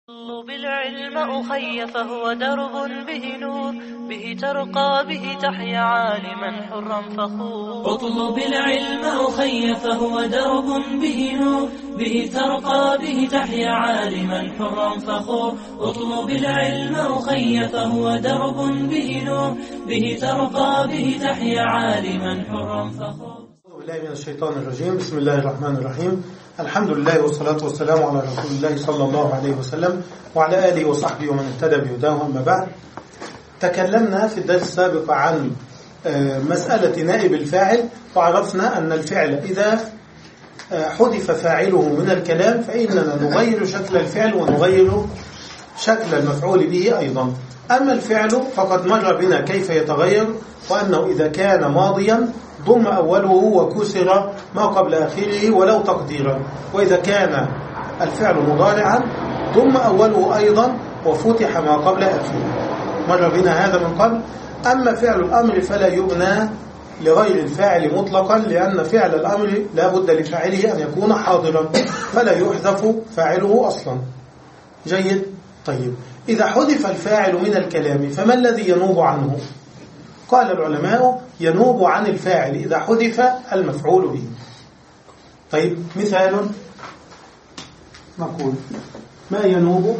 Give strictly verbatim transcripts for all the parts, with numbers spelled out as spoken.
اطلب العلم أخي فهو درب به نور، به ترقى به تحيا عالما حرا فخور. اطلب العلم أخي فهو درب به نور، به ترقى به تحيا عالما حرا فخور. اطلب العلم أخي فهو درب به نور، به ترقى به تحيا عالما حرا فخور. أعوذ بالله من الشيطان الرجيم. بسم الله الرحمن الرحيم. الحمد لله والصلاة والسلام على رسول الله صلى الله عليه وسلم وعلى آله وصحبه ومن اهتدى بهداه. أما بعد، تكلمنا في الدرس السابق عن مسألة نائب الفاعل، وعرفنا أن الفعل إذا حذف فاعله من الكلام فإننا نغير شكل الفعل ونغير شكل المفعول به أيضا. أما الفعل فقد مر بنا كيف يتغير، وأنه إذا كان ماضيا ضم أوله وكسر ما قبل آخره ولو تقديرا، وإذا كان الفعل مضارعا ضم أوله أيضا وفتح ما قبل آخره. مر بنا هذا من قبل. أما فعل الأمر فلا يبنى لغير الفاعل مطلقا، لأن فعل الأمر لا بد لفاعله أن يكون حاضرا فلا يحذف فاعله أصلا. جيد. طيب، إذا حذف الفاعل من الكلام فما الذي ينوب عنه؟ قال العلماء: ينوب عن الفاعل إذا حذف المفعول به. طيب، مثال نقول: ما ينوب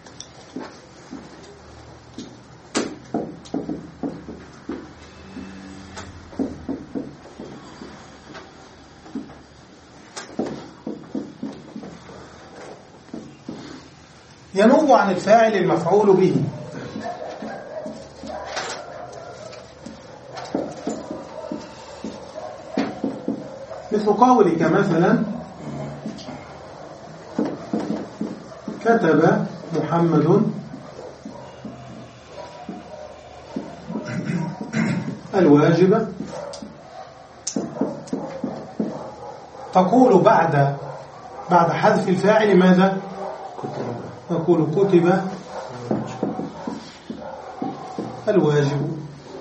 ينوب عن الفاعل المفعول به. مثل قولك مثلا: كتب محمد الواجب. تقول بعد بعد حذف الفاعل ماذا؟ نقول: كتب الواجب.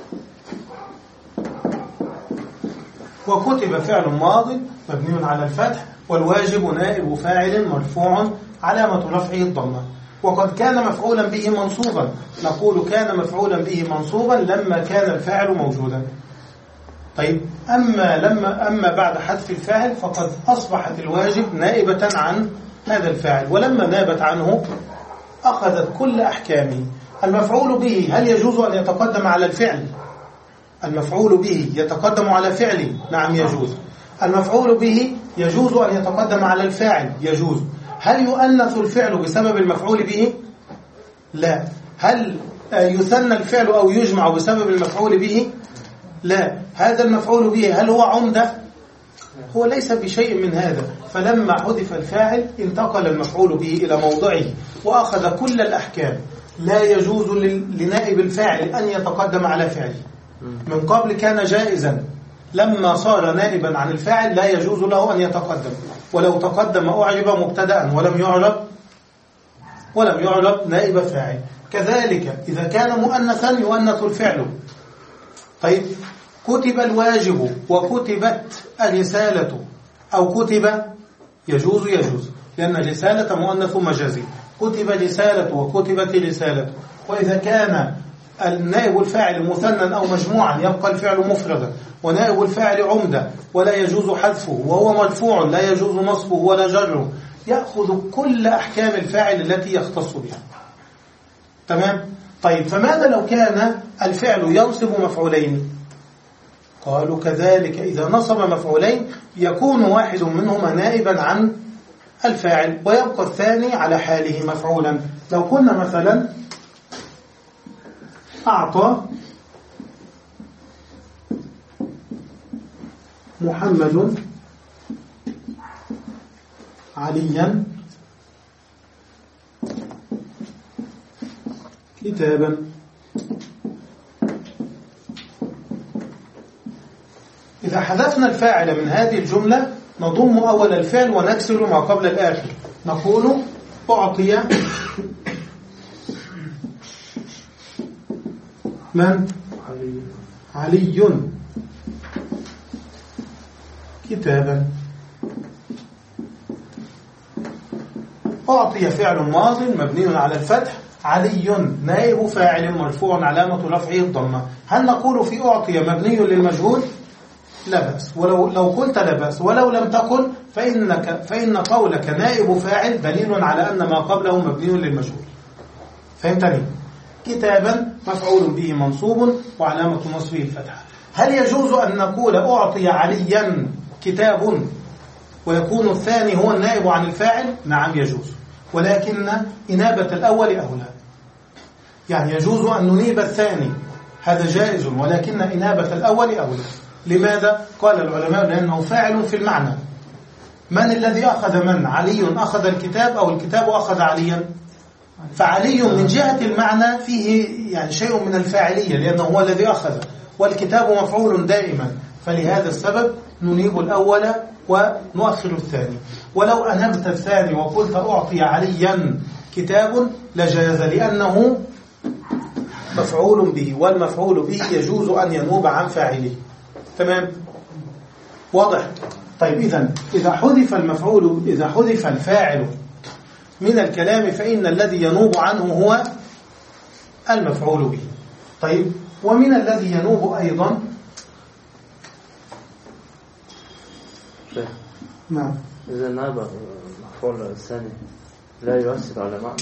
وكتب فعل ماض مبني على الفتح، والواجب نائب فاعل مرفوع علامة رفعه الضمة. وقد كان مفعولا به منصوبا، نقول: كان مفعولا به منصوبا لما كان الفاعل موجودا. طيب، أما لما أما بعد حذف الفاعل فقد أصبحت الواجب نائبة عن هذا الفاعل، ولما نابت عنه أخذت كل أحكامه. المفعول به هل يجوز أن يتقدم على الفعل؟ المفعول به يتقدم على فعله؟ نعم يجوز. المفعول به يجوز أن يتقدم على الفاعل؟ يجوز. هل يؤنث الفعل بسبب المفعول به؟ لا. هل يثنى الفعل أو يجمع بسبب المفعول به؟ لا. هذا المفعول به هل هو عمدة؟ هو ليس بشيء من هذا. فلما حذف الفاعل انتقل المفعول به إلى موضعه وأخذ كل الأحكام. لا يجوز لنائب الفاعل أن يتقدم على فعله. من قبل كان جائزا، لما صار نائبا عن الفاعل لا يجوز له أن يتقدم، ولو تقدم أعرب مبتدأ ولم يعرب ولم يعرب نائب فاعل. كذلك إذا كان مؤنثا يؤنث الفعل. طيب، كتب الواجب وكتبت الرسالة أو كتب، يجوز يجوز لأن الرسالة مؤنث مجازي. كتب الرسالة وكتبت الرسالة. وإذا كان النائب الفاعل مثنى أو مجموعا يبقى الفعل مفردا، ونائب الفاعل عمدة ولا يجوز حذفه، وهو مرفوع لا يجوز نصبه ولا جره. يأخذ كل أحكام الفاعل التي يختص بها. تمام؟ طيب، فماذا لو كان الفعل ينصب مفعولين؟ قالوا: كذلك إذا نصب مفعولين يكون واحد منهما نائبا عن الفاعل ويبقى الثاني على حاله مفعولا. لو قلنا مثلا: أعطى محمد عليا كتابا. إذا حذفنا الفاعل من هذه الجملة نضم أول الفعل ونكسر ما قبل الآخر. نقول: أعطي من؟ علي كتابا. أعطي فعل ماض مبني على الفتح، علي نائب فاعل مرفوع علامة رفعه الضمة. هل نقول في أعطي مبني للمجهول؟ لا بأس، ولو لو قلت لا بأس، ولو لم تقل فإنك فإن قولك نائب فاعل دليل على أن ما قبله مبني للمجهول. فهمتني؟ كتابا مفعول به منصوب وعلامة نصبه الفتحة. هل يجوز أن نقول أعطي عليا كتاب ويكون الثاني هو النائب عن الفاعل؟ نعم يجوز، ولكن إنابة الأول أولى. يعني يجوز أن ننيب الثاني، هذا جائز، ولكن إنابة الأول أولى. لماذا؟ قال العلماء لأنه فاعل في المعنى. من الذي أخذ من؟ علي أخذ الكتاب أو الكتاب أخذ عليا؟ فعلي من جهة المعنى فيه يعني شيء من الفاعلية، لأنه هو الذي أخذ، والكتاب مفعول دائما، فلهذا السبب ننيب الأول ونؤخر الثاني. ولو أنبت الثاني وقلت أعطي عليا كتاب لجاز، لأنه مفعول به، والمفعول به يجوز أن ينوب عن فاعله. تمام؟ واضح؟ طيب إذن إذا حذف المفعول إذا حذف الفاعل من الكلام فإن الذي ينوب عنه هو المفعول به. طيب، ومن الذي ينوب أيضا نعم إذا ناب المفعول الثاني لا يؤثر على معنى.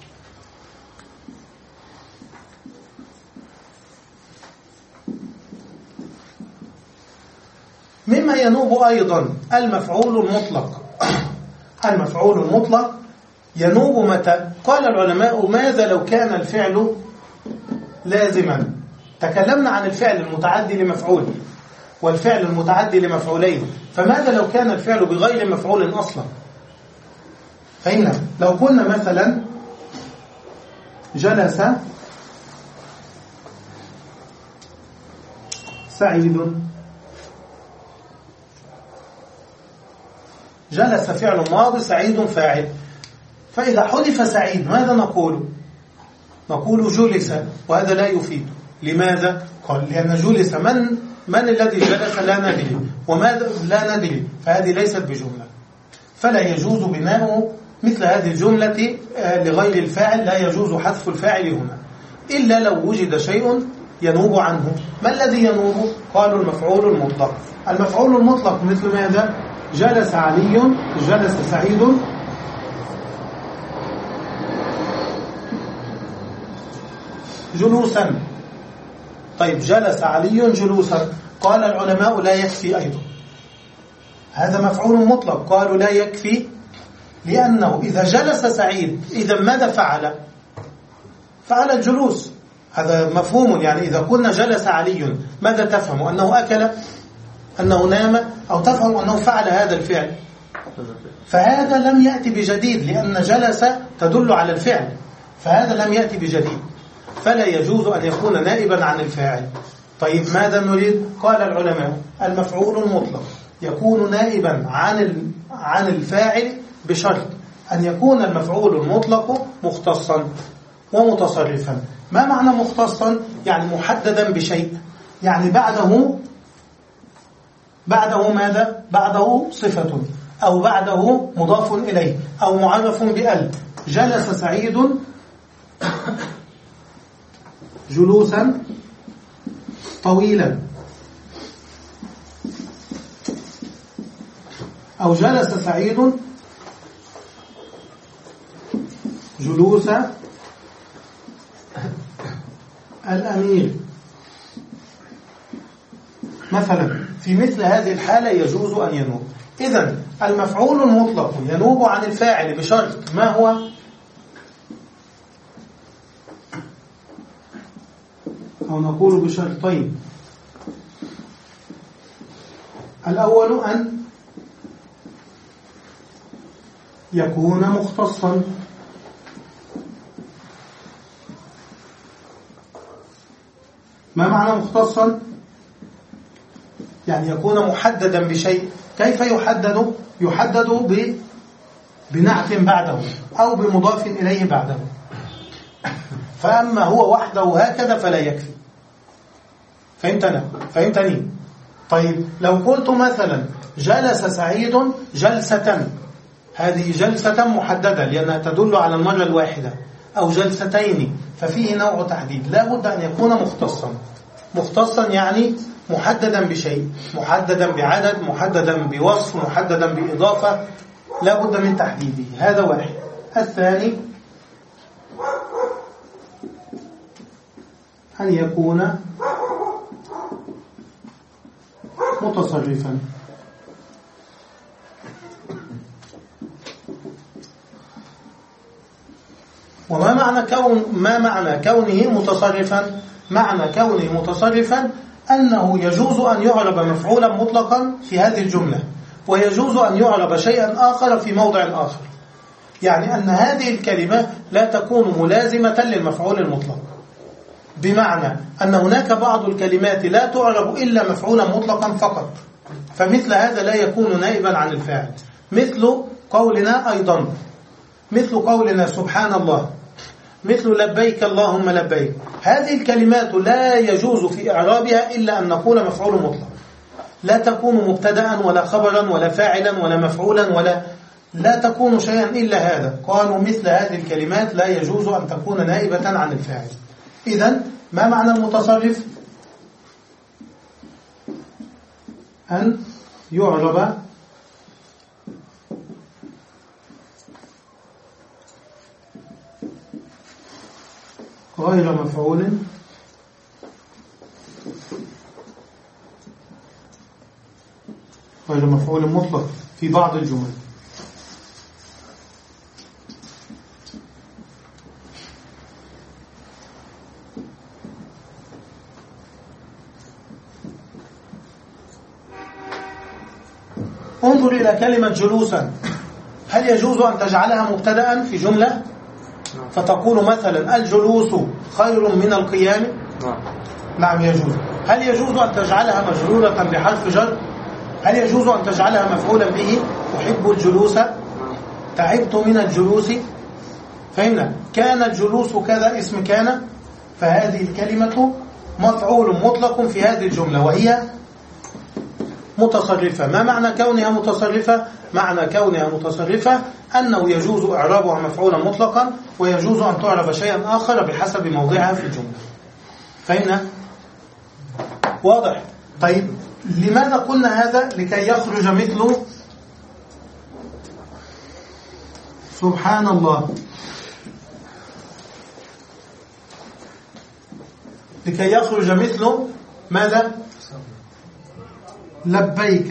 مما ينوب أيضا المفعول المطلق. المفعول المطلق ينوب متى؟ قال العلماء ماذا لو كان الفعل لازما؟ تكلمنا عن الفعل المتعدي لمفعول والفعل المتعدي لمفعولين، فماذا لو كان الفعل بغير مفعول أصلا؟ فهنا لو قلنا مثلا جلس سعيد، جلس فعل ماضي، سعيد فاعل، فإذا حذف سعيد ماذا نقول؟ نقول جلس، وهذا لا يفيد. لماذا؟ قال لأن جلس من من الذي جلس لا ندري، وماذا لا ندري، فهذه ليست بجملة، فلا يجوز بناء مثل هذه الجملة لغير الفاعل، لا يجوز حذف الفاعل هنا إلا لو وجد شيء ينوب عنه. ما الذي ينوب؟ قالوا المفعول المطلق. المفعول المطلق مثل ماذا؟ جلس علي، جلس سعيد، جلوسا. طيب، جلس علي جلوسا، قال العلماء لا يكفي أيضا، هذا مفعول مطلق. قالوا لا يكفي لأنه إذا جلس سعيد إذا ماذا فعل؟ فعل الجلوس، هذا مفهوم. يعني إذا قلنا جلس علي ماذا تفهم؟ أنه أكل، أنه نام، أو تفهم أنه فعل هذا الفعل؟ فهذا لم يأتي بجديد، لأن جلس تدل على الفعل، فهذا لم يأتي بجديد، فلا يجوز أن يكون نائبا عن الفاعل. طيب، ماذا نريد؟ قال العلماء المفعول المطلق يكون نائبا عن عن الفاعل بشرط أن يكون المفعول المطلق مختصا ومتصرفا. ما معنى مختصا؟ يعني محددا بشيء، يعني بعده بعده ماذا؟ بعده صفة، أو بعده مضاف إليه، أو معرف بأل. جلس سعيد جلوسا طويلا، أو جلس سعيد جلوس الأمير مثلا. في مثل هذه الحالة يجوز أن ينوب. إذن المفعول المطلق ينوب عن الفاعل بشرط، ما هو؟ أو نقول بشرطين. الأول أن يكون مختصا، ما معنى مختصا؟ يعني يكون محددا بشيء. كيف يحدد؟ يحدد ب... بنعت بعده أو بمضاف إليه بعده. فأما هو وحده هكذا فلا يكفي. فهمتنا؟ فهمتني؟ طيب، لو قلت مثلا جلس سعيد جلسة، هذه جلسة محددة لأنها تدل على المرة الواحدة، أو جلستين، ففيه نوع تحديد. لا بد أن يكون مختصا. مختصا يعني محددا بشيء، محددا بعدد، محددا بوصف، محددا بإضافة، لا بد من تحديده. هذا واحد. الثاني أن يكون متصرفا. وما معنى كون ما معنى كونه متصرفا؟ معنى كونه متصرفا أنه يجوز أن يعرب مفعولا مطلقا في هذه الجملة، ويجوز أن يعرب شيئا آخر في موضع آخر. يعني أن هذه الكلمة لا تكون ملازمة للمفعول المطلق، بمعنى أن هناك بعض الكلمات لا تعرب إلا مفعولا مطلقا فقط، فمثل هذا لا يكون نائبا عن الفاعل. مثل قولنا أيضا، مثل قولنا سبحان الله، مثل لبيك اللهم لبيك. هذه الكلمات لا يجوز في إعرابها إلا أن نقول مفعول مطلق، لا تكون مبتدأ ولا خبرا ولا فاعلا ولا مفعولا، ولا لا تكون شيئا إلا هذا. قالوا مثل هذه الكلمات لا يجوز أن تكون نائبة عن الفاعل. إذن ما معنى المتصرف؟ أن يعرب غير مفعول غير مفعول مطلق في بعض الجمل. انظر إلى كلمة جلوسا، هل يجوز أن تجعلها مبتدأ في جملة فتقول مثلا الجلوس خير من القيام؟ نعم يجوز. هل يجوز أن تجعلها مجرورة بحرف جر؟ هل يجوز أن تجعلها مفعولا به؟ أحب الجلوس، تعبت من الجلوس. فهمنا؟ كان الجلوس كذا اسم كان، فهذه الكلمة مفعول مطلق في هذه الجملة وهي متصرفة. ما معنى كونها متصرفة؟ معنى كونها متصرفة أنه يجوز إعرابها مفعولا مطلقا، ويجوز أن تعرب شيئا آخر بحسب موضعها في الجملة. فهمنا؟ واضح؟ طيب لماذا قلنا هذا؟ لكي يخرج مثل سبحان الله، لكي يخرج مثل ماذا؟ لبيك.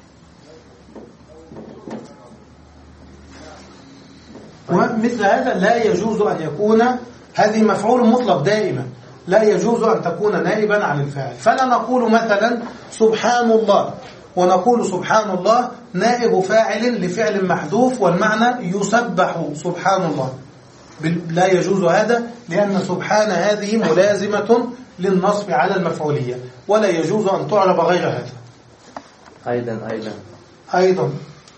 ومثل هذا لا يجوز أن يكون، هذه مفعول مطلق دائما، لا يجوز أن تكون نائبا عن الفاعل. فلا نقول مثلا سبحان الله ونقول سبحان الله نائب فاعل لفعل محذوف والمعنى يسبح سبحان الله، لا يجوز هذا، لأن سبحان هذه ملازمة للنصب على المفعولية، ولا يجوز أن تعرب غير هذا. أيضا أيضا أيضا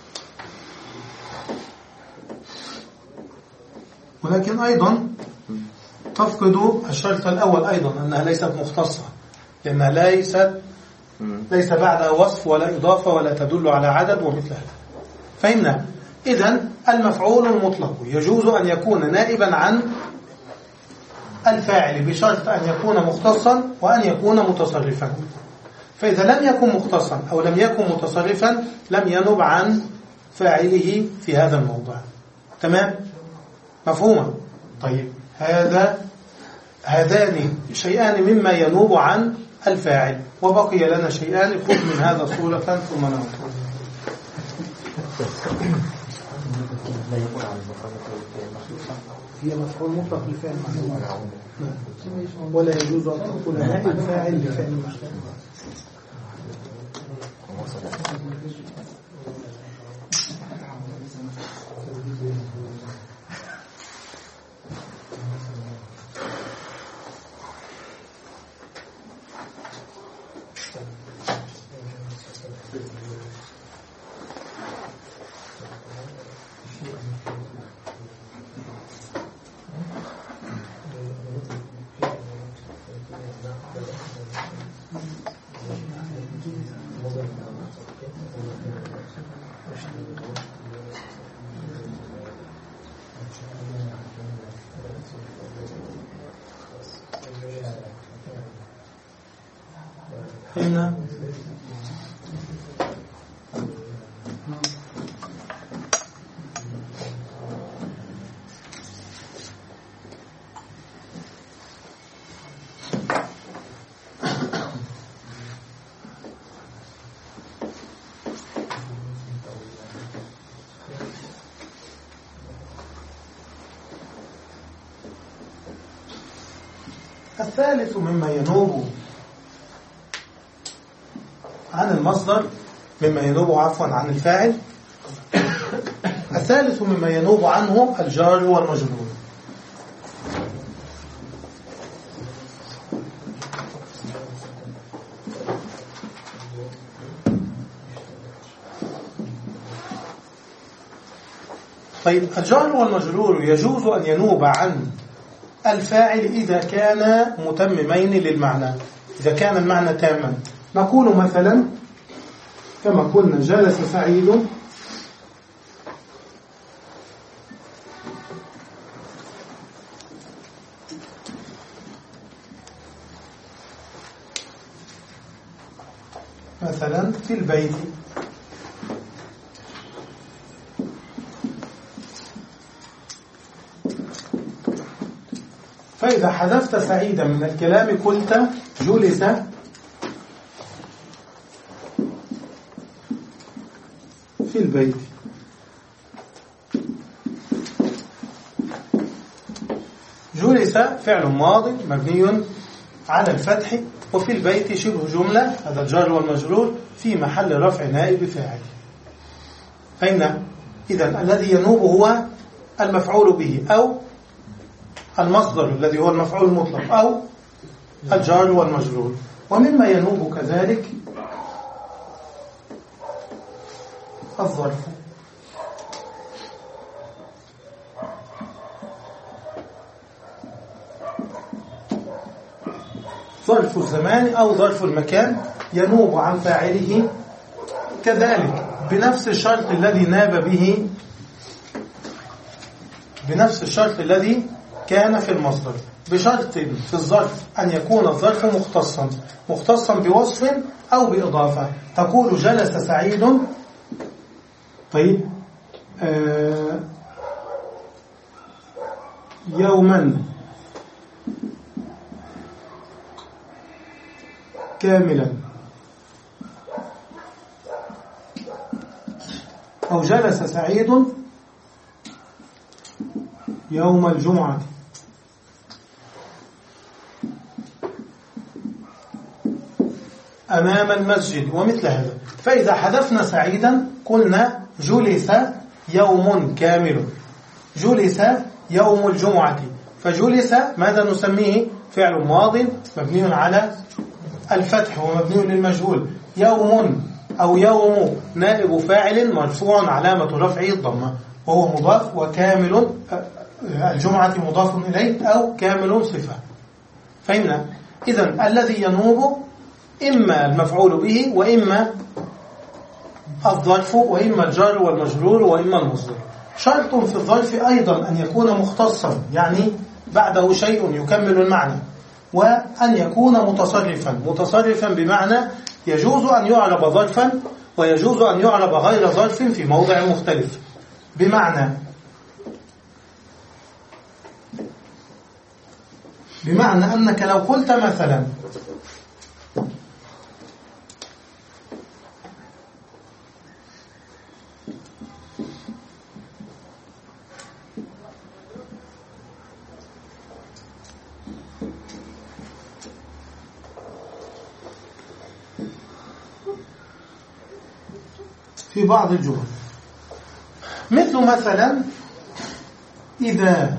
ولكن أيضا تفقد الشرط الأول أيضا، أنها ليست مختصة، لأنها ليست ليس بعدها وصف ولا إضافة ولا تدل على عدد ومثل هذا. فهمنا؟ إذن المفعول المطلق يجوز أن يكون نائبا عن الفاعل بشرط أن يكون مختصا وأن يكون متصرفا. فإذا لم يكن مختصا أو لم يكن متصرفا لم ينب عن فاعله في هذا الموضع. تمام؟ مفهومة؟ طيب هذا هذان شيئان مما ينوب عن الفاعل، وبقي لنا شيئان. خذ من هذا صورة ثم نعود. هي مفعول مطلق لفعل محذوف، ولا يجوز أن تكون نائب فاعل لفعل محذوف. Thank you. فهمنا؟ الثالث مما ينوب عن المصدر، مما ينوب عفوا عن الفاعل، الثالث مما ينوب عنه الجار والمجرور. طيب الجار والمجرور يجوز أن ينوب عن الفاعل إذا كان متممين للمعنى، إذا كان المعنى تاما. نقول مثلا كما قلنا جلس سعيد مثلا في البيت، فإذا حذفت سعيدا من الكلام قلت جلس في البيت. جلس فعل ماض مبني على الفتح، وفي البيت شبه جملة، هذا الجار والمجرور في محل رفع نائب فاعل. فإن إذن الذي ينوب هو المفعول به أو المصدر الذي هو المفعول المطلق أو الجار والمجرور. ومما ينوب كذلك الظرف، ظرف الزمان أو ظرف المكان ينوب عن فاعله كذلك بنفس الشرط الذي ناب به، بنفس الشرط الذي كان في المصدر، بشرط في الظرف أن يكون الظرف مختصا مختصا بوصف أو بإضافة. تقول جلس سعيد، طيب آه يوما كاملا، أو جلس سعيد يوم الجمعة. أمام المسجد ومثل هذا. فإذا حذفنا سعيدا قلنا جلس يوم كامل، جلس يوم الجمعة. فجلس ماذا نسميه؟ فعل ماض مبني على الفتح ومبني للمجهول. يوم أو يوم نائب فاعل مرفوع علامة رفعه الضمة وهو مضاف، وكامل الجمعة مضاف إليه أو كامل صفة. فهمنا؟ إذن الذي ينوب إما المفعول به وإما الظرف وإما الجار والمجرور وإما المصدر. شرط في الظرف أيضا أن يكون مختصا، يعني بعده شيء يكمل المعنى، وأن يكون متصرفا. متصرفا بمعنى يجوز أن يعرب ظرفا ويجوز أن يعرب غير ظرف في موضع مختلف. بمعنى بمعنى أنك لو قلت مثلا في بعض الجمل، مثل مثلا إذا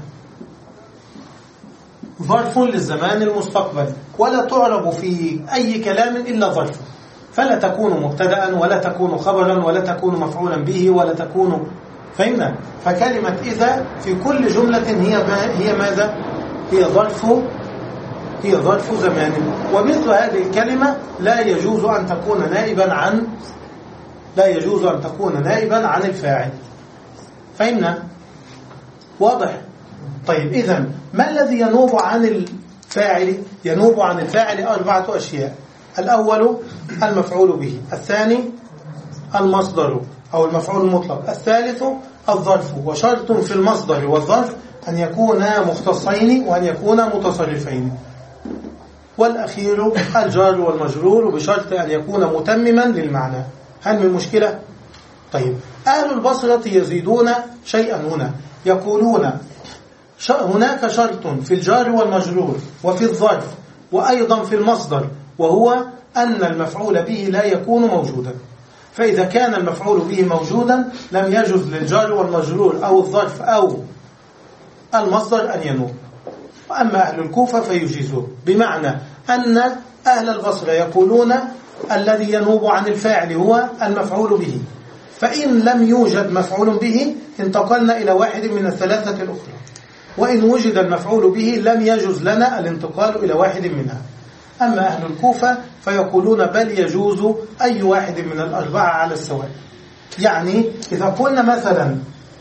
ظرف للزمان المستقبل، ولا تعرب في أي كلام إلا ظرف، فلا تكون مبتدأ ولا تكون خبرا ولا تكون مفعولا به ولا تكون. فهمنا؟ فكلمة إذا في كل جملة هي هي ماذا؟ هي ظرف هي ظرف زمان. ومثل هذه الكلمة لا يجوز أن تكون نائبا عن لا يجوز أن تكون نائبا عن الفاعل. فهمنا؟ واضح؟ طيب إذن ما الذي ينوب عن الفاعل؟ ينوب عن الفاعل أربعة أشياء. الأول المفعول به، الثاني المصدر أو المفعول المطلق، الثالث الظرف. وشرط في المصدر والظرف أن يكونا مختصين وأن يكونا متصرفين. والأخير الجار والمجرور بشرط أن يكون متمما للمعنى. هل من مشكلة؟ طيب، أهل البصرة يزيدون شيئا هنا، يقولون هناك شرط في الجار والمجرور وفي الظرف وأيضا في المصدر، وهو أن المفعول به لا يكون موجودا. فإذا كان المفعول به موجودا لم يجوز للجار والمجرور أو الظرف أو المصدر أن ينوب. وأما أهل الكوفة فيجيزون، بمعنى أن أهل البصرة يقولون الذي ينوب عن الفاعل هو المفعول به، فإن لم يوجد مفعول به انتقلنا إلى واحد من الثلاثة الأخرى، وإن وجد المفعول به لم يجوز لنا الانتقال إلى واحد منها. أما أهل الكوفة فيقولون بل يجوز أي واحد من الأربعة على السواء. يعني إذا قلنا مثلا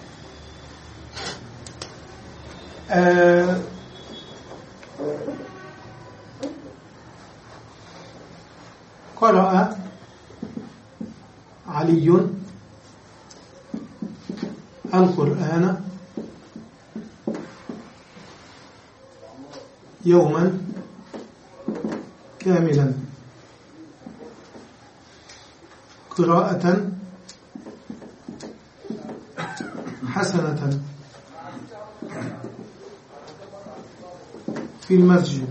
آه قرأ علي القرآن يوما كاملا قراءة حسنة في المسجد.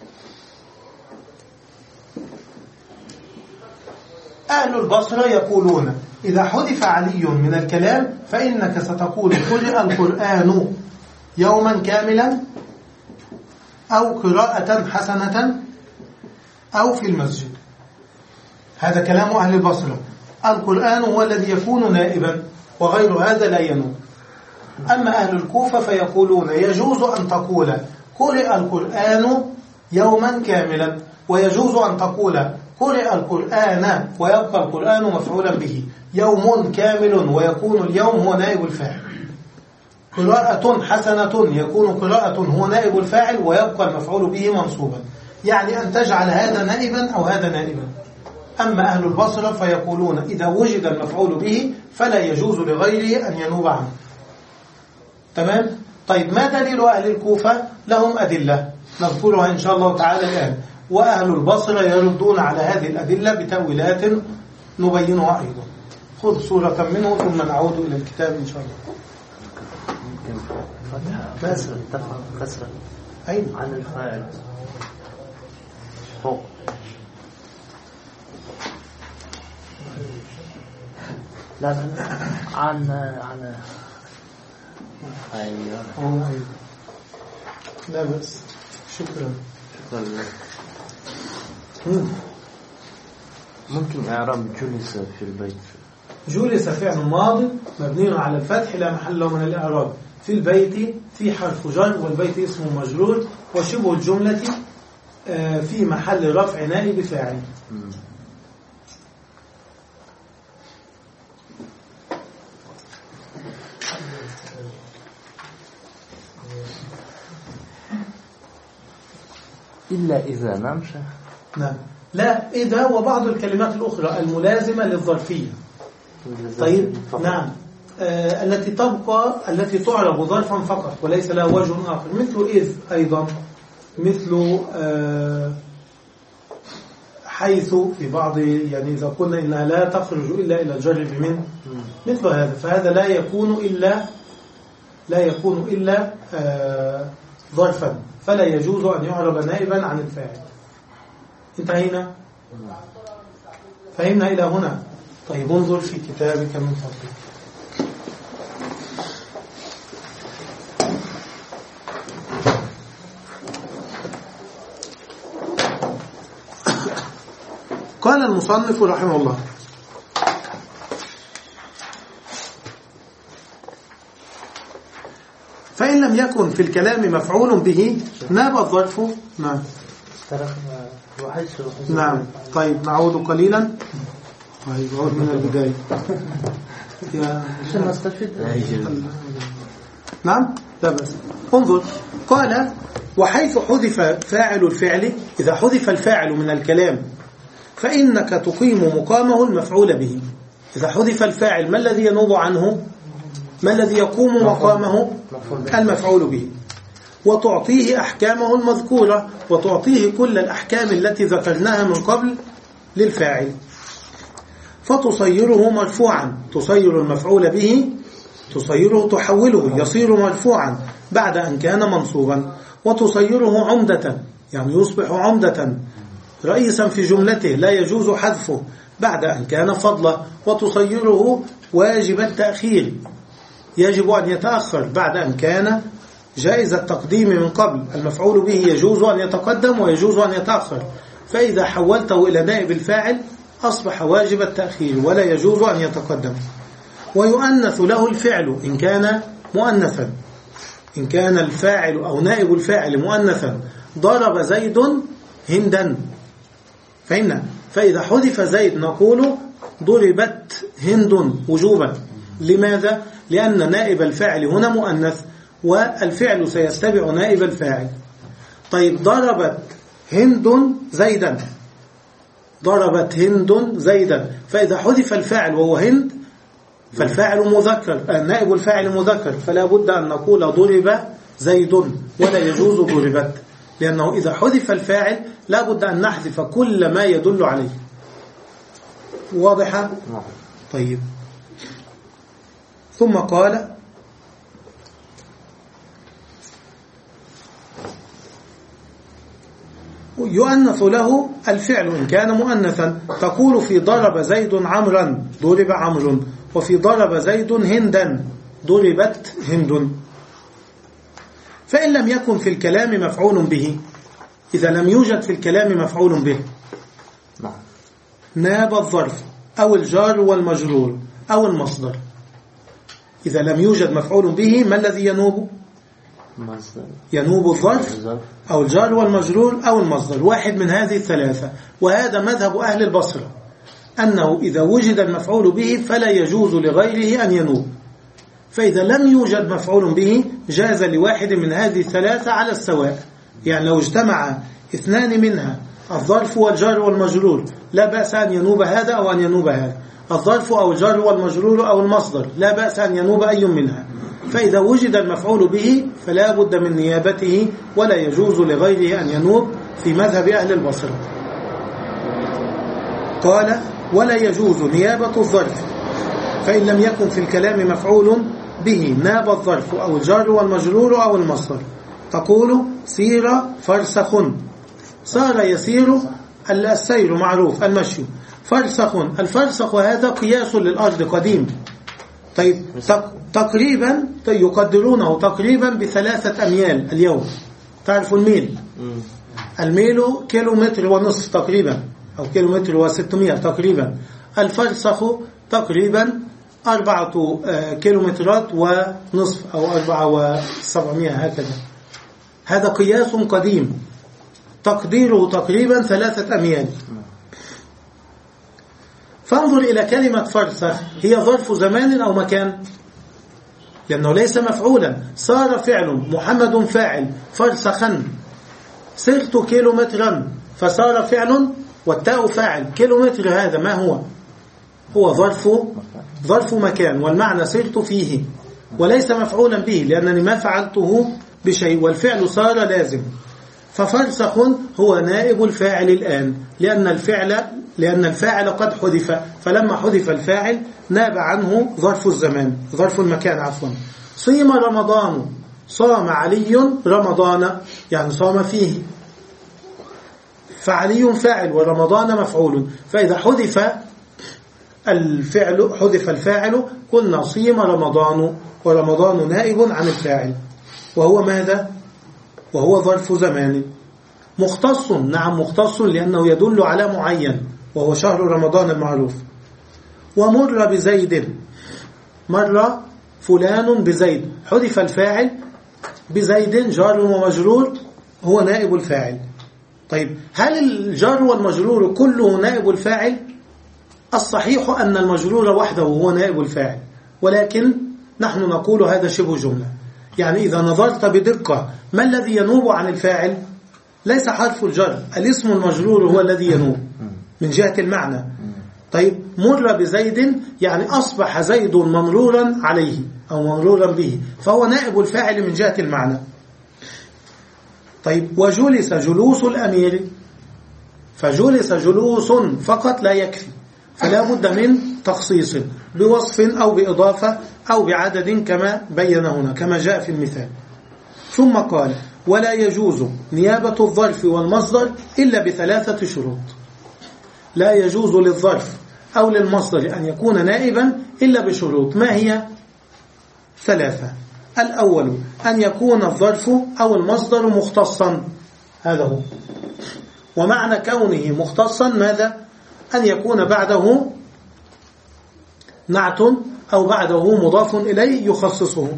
أهل البصرة يقولون إذا حذف علي من الكلام فإنك ستقول قرأ القرآن يوما كاملا أو قراءة حسنة أو في المسجد. هذا كلام أهل البصرة. القرآن هو الذي يكون نائبا وغير هذا لا ينوب. أما أهل الكوفة فيقولون يجوز أن تقول قرأ القرآن يوما كاملا، ويجوز أن تقول قرأ القرآن ويبقى القرآن مفعولا به يوم كامل ويكون اليوم هو نائب الفاعل. قراءة حسنة يكون قراءة هو نائب الفاعل ويبقى المفعول به منصوبا، يعني أن تجعل هذا نائبا أو هذا نائبا. أما أهل البصرة فيقولون إذا وجد المفعول به فلا يجوز لغيره أن ينوب عنه. تمام؟ طيب، ما دليل أهل الكوفة؟ لهم أدلة نذكرها إن شاء الله تعالى الآن، وأهل البصرة يردون على هذه الأدلة بتأويلات نبينها أيضا. خذ صورة منه ثم نعود إلى الكتاب إن شاء الله. كسرة تفهم كسرة أين؟ عن الفاعل فوق. لا لا عن عن أيوة. لا بس. شكرا. شكرا لك. ممكن إعراب جلس في البيت. جلس فعل ماض مبني على الفتح لا محل له من الإعراب. في البيت في حرف جر والبيت اسمه مجرور، وشبه الجملة في محل رفع نائب فاعل. إلا إذا نام شيخ. نعم، لا إذا وبعض الكلمات الأخرى الملازمة للظرفية. طيب نعم، آه التي تبقى التي تعرب ظرفا فقط وليس لها وجه آخر، مثل إذ أيضا، مثل آه حيث في بعض، يعني إذا قلنا إنها لا تخرج إلا إلى الجر بمن، مثل هذا، فهذا لا يكون إلا لا يكون إلا آه ظرفا، فلا يجوز أن يعرب نائبا عن الفاعل. انتهينا؟ فهمنا إلى هنا؟ طيب، انظر في كتابك من فضلك. قال المصنف رحمه الله: فإن لم يكن في الكلام مفعول به ناب الظرف. نعم نعم. طيب، نعود قليلا. طيب، نعود من البداية عشان نستفيد. نعم، لا بس. انظر، قال: وحيث حذف فاعل الفعل، إذا حذف الفاعل من الكلام فإنك تقيم مقامه المفعول به. إذا حذف الفاعل ما الذي ينوب عنه؟ ما الذي يقوم مقامه؟ المفعول به. وتعطيه أحكامه المذكورة، وتعطيه كل الأحكام التي ذكرناها من قبل للفاعل. فتصيره مرفوعا، تصير المفعول به، تصيره تحوله يصير مرفوعا بعد أن كان منصوبا. وتصيره عمدة، يعني يصبح عمدة رئيسا في جملته لا يجوز حذفه بعد أن كان فضلا. وتصيره واجب التأخير، يجب أن يتأخر بعد أن كان جائز التقديم من قبل. المفعول به يجوز أن يتقدم ويجوز أن يتأخر، فإذا حولته إلى نائب الفاعل أصبح واجب التأخير ولا يجوز أن يتقدم. ويؤنث له الفعل إن كان مؤنثا، إن كان الفاعل أو نائب الفاعل مؤنثا. ضرب زيد هندا، فإن فإذا حذف زيد نقول ضربت هند وجوبا. لماذا؟ لأن نائب الفاعل هنا مؤنث والفعل سيتبع نائب الفاعل. طيب ضربت هند زيدا، ضربت هند زيدا، فإذا حذف الفاعل وهو هند فالفاعل مذكر، نائب الفاعل مذكر، فلا بد أن نقول ضرب زيد ولا يجوز ضربت، لأنه إذا حذف الفاعل لا بد أن نحذف كل ما يدل عليه. واضحة؟ طيب. ثم قال يؤنث له الفعل إن كان مؤنثا. تقول في ضرب زيد عمرا ضرب عمرو، وفي ضرب زيد هندا ضربت هند. فإن لم يكن في الكلام مفعول به، إذا لم يوجد في الكلام مفعول به، ناب الظرف أو الجار والمجرور أو المصدر. إذا لم يوجد مفعول به ما الذي ينوب؟ ينوب الظرف أو الجار والمجرور أو المصدر، واحد من هذه الثلاثة. وهذا مذهب أهل البصرة، أنه إذا وجد المفعول به فلا يجوز لغيره أن ينوب. فإذا لم يوجد مفعول به جاز لواحد من هذه الثلاثة على السواء. يعني لو اجتمع اثنان منها، الظرف والجار والمجرور، لا بأس أن ينوب هذا أو أن ينوب هذا. الظرف أو الجار والمجرور أو المصدر، لا بأس أن ينوب أي منها. فإذا وجد المفعول به فلا بد من نيابته ولا يجوز لغيره أن ينوب في مذهب أهل البصرة. قال ولا يجوز نيابة الظرف فإن لم يكن في الكلام مفعول به ناب الظرف أو الجار والمجرور أو المصدر. تقول سير فرسخ، صار يسير، السير معروف المشي، فرسخ، الفرسخ هذا قياس للأرض قديم. طيب تقريبا يقدرونه تقريبا بثلاثة أميال اليوم. تعرفوا الميل؟ الميل كيلومتر ونصف تقريبا، أو كيلومتر وستمائة تقريبا. الفرسخ تقريبا أربعة كيلومترات ونصف أو أربعة وسبعمائة هكذا. هذا قياس قديم تقديره تقريبا ثلاثة أميال. فانظر إلى كلمة فرسخ، هي ظرف زمان أو مكان؟ لأنه ليس مفعولا. صار فعل، محمد فاعل، فرسخا، سرت كيلومترا، فصار فعل والتاء فاعل. كيلومتر هذا ما هو؟ هو ظرف ظرف مكان، والمعنى سرت فيه، وليس مفعولا به لأنني ما فعلته بشيء، والفعل صار لازم. ففرسخ هو نائب الفاعل الآن، لأن الفعل لأن الفاعل قد حذف، فلما حذف الفاعل ناب عنه ظرف الزمان، ظرف المكان عفوا. صيم رمضان، صام علي رمضان، يعني صام فيه، فعلي فاعل ورمضان مفعول. فإذا حذف الفعل حذف الفاعل قلنا صيم رمضان، ورمضان نائب عن الفاعل، وهو ماذا؟ وهو ظرف زمان. مختص، نعم مختص، لأنه يدل على معين وهو شهر رمضان المعروف. ومر بزيد، مر فلان بزيد، حذف الفاعل بزيد جار ومجرور، هو نائب الفاعل. طيب هل الجار والمجرور كله نائب الفاعل؟ الصحيح أن المجرور وحده هو نائب الفاعل، ولكن نحن نقول هذا شبه جملة. يعني إذا نظرت بدقة ما الذي ينوب عن الفاعل؟ ليس حرف الجر، الاسم المجرور هو الذي ينوب. من جهة المعنى. طيب مر بزيد يعني أصبح زيد ممرورا عليه أو ممرورا به، فهو نائب الفاعل من جهة المعنى. طيب وجلس جلوس الأمير، فجلس جلوس فقط لا يكفي، فلا بد من تخصيص بوصف أو بإضافة أو بعدد كما بين هنا كما جاء في المثال. ثم قال ولا يجوز نيابة الظرف والمصدر إلا بثلاثة شروط. لا يجوز للظرف أو للمصدر أن يكون نائبا إلا بشروط. ما هي؟ ثلاثة. الأول أن يكون الظرف أو المصدر مختصا، هذا هو. ومعنى كونه مختصا ماذا؟ أن يكون بعده نعت أو بعده مضاف إليه يخصصه.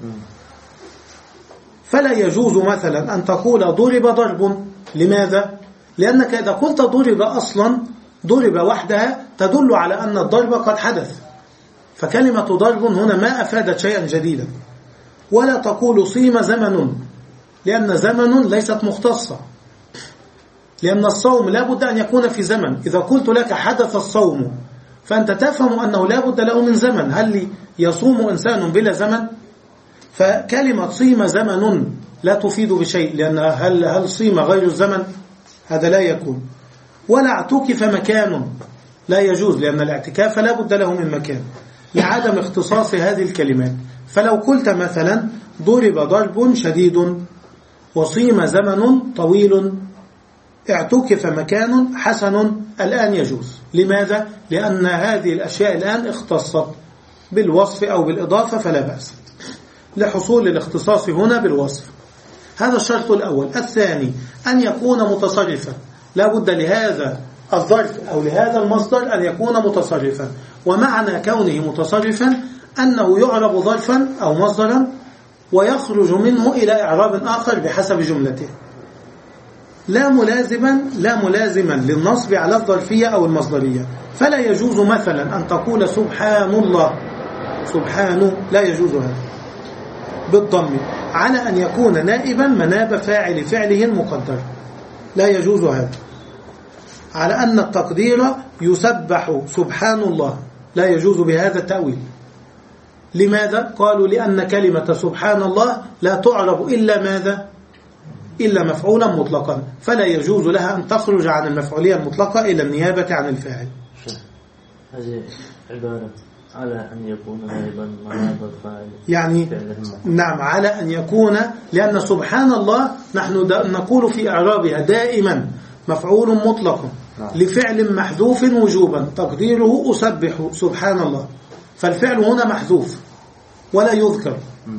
فلا يجوز مثلا أن تقول ضرب ضرب. لماذا؟ لأنك إذا قلت ضرب أصلا ضرب وحدها تدل على أن الضرب قد حدث، فكلمة ضرب هنا ما أفادت شيئا جديدا. ولا تقول صيم زمن، لأن زمن ليست مختصة، لأن الصوم لا بد أن يكون في زمن. إذا قلت لك حدث الصوم فأنت تفهم أنه لا بد له من زمن. هل يصوم إنسان بلا زمن؟ فكلمة صيم زمن لا تفيد بشيء، لأن هل, هل صيم غير الزمن؟ هذا لا يكون. ولا اعتكف مكان، لا يجوز، لأن الاعتكاف لا بد له من مكان لعدم اختصاص هذه الكلمات. فلو قلت مثلا ضرب ضرب شديد وصيم زمن طويل اعتكف مكان حسن، الآن يجوز. لماذا؟ لأن هذه الأشياء الآن اختصت بالوصف أو بالإضافة فلا بأس، لحصول الاختصاص هنا بالوصف. هذا الشرط الأول. الثاني أن يكون متصرفا، لا بد لهذا الظرف أو لهذا المصدر أن يكون متصرفا. ومعنى كونه متصرفا أنه يعرب ظرفا أو مصدرا ويخرج منه إلى إعراب آخر بحسب جملته، لا ملازما لا ملازما للنصب على الظرفية أو المصدرية. فلا يجوز مثلا أن تقول سبحان الله، سبحان لا يجوز هذا بالضم، على أن يكون نائبا مناب فاعل فعله المقدر، لا يجوز هذا. على أن التقدير يسبح سبحان الله، لا يجوز بهذا التأويل. لماذا؟ قالوا لأن كلمة سبحان الله لا تعرب إلا ماذا؟ إلا مفعولا مطلقا، فلا يجوز لها أن تخرج عن المفعولية المطلقة إلى النيابة عن الفاعل. هذه عبارة على أن يكون نائبا مناب الفاعل، يعني نعم على أن يكون، لأن سبحان الله نحن نقول في إعرابها دائما مفعول مطلق لفعل محذوف وجوبا تقديره أسبح سبحان الله، فالفعل هنا محذوف ولا يذكر.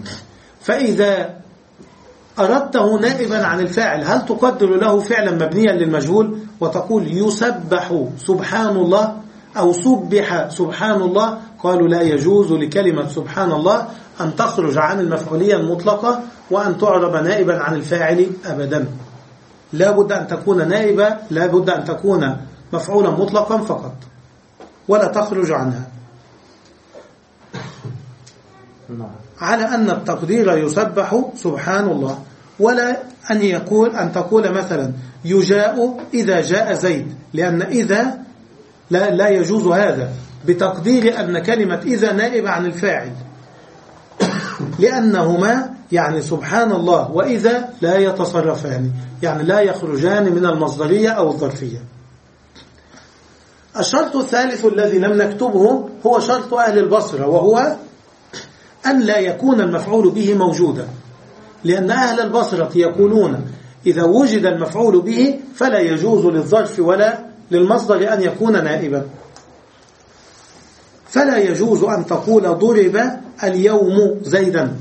فإذا أردته نائبا عن الفاعل هل تقدر له فعلا مبنيا للمجهول وتقول يسبح سبحان الله أو سبح سبحان الله؟ قالوا لا يجوز لكلمة سبحان الله أن تخرج عن المفعولية المطلقة وأن تعرب نائبا عن الفاعل أبدا، لا بد أن تكون نائبة، لا بد أن تكون مفعولا مطلقا فقط ولا تخرج عنها. على أن التقدير يسبح سبحان الله، ولا أن يقول أن تقول مثلا يجاء إذا جاء زيد، لأن إذا لا, لا يجوز هذا بتقدير أن كلمة إذا نائبة عن الفاعل، لأنهما يعني سبحان الله وإذا لا يتصرفان، يعني لا يخرجان من المصدرية أو الظرفية. الشرط الثالث الذي لم نكتبه هو شرط أهل البصرة، وهو أن لا يكون المفعول به موجودا، لأن أهل البصرة يقولون إذا وجد المفعول به فلا يجوز للظرف ولا للمصدر أن يكون نائبا. فلا يجوز أن تقول ضرب اليوم زيدا.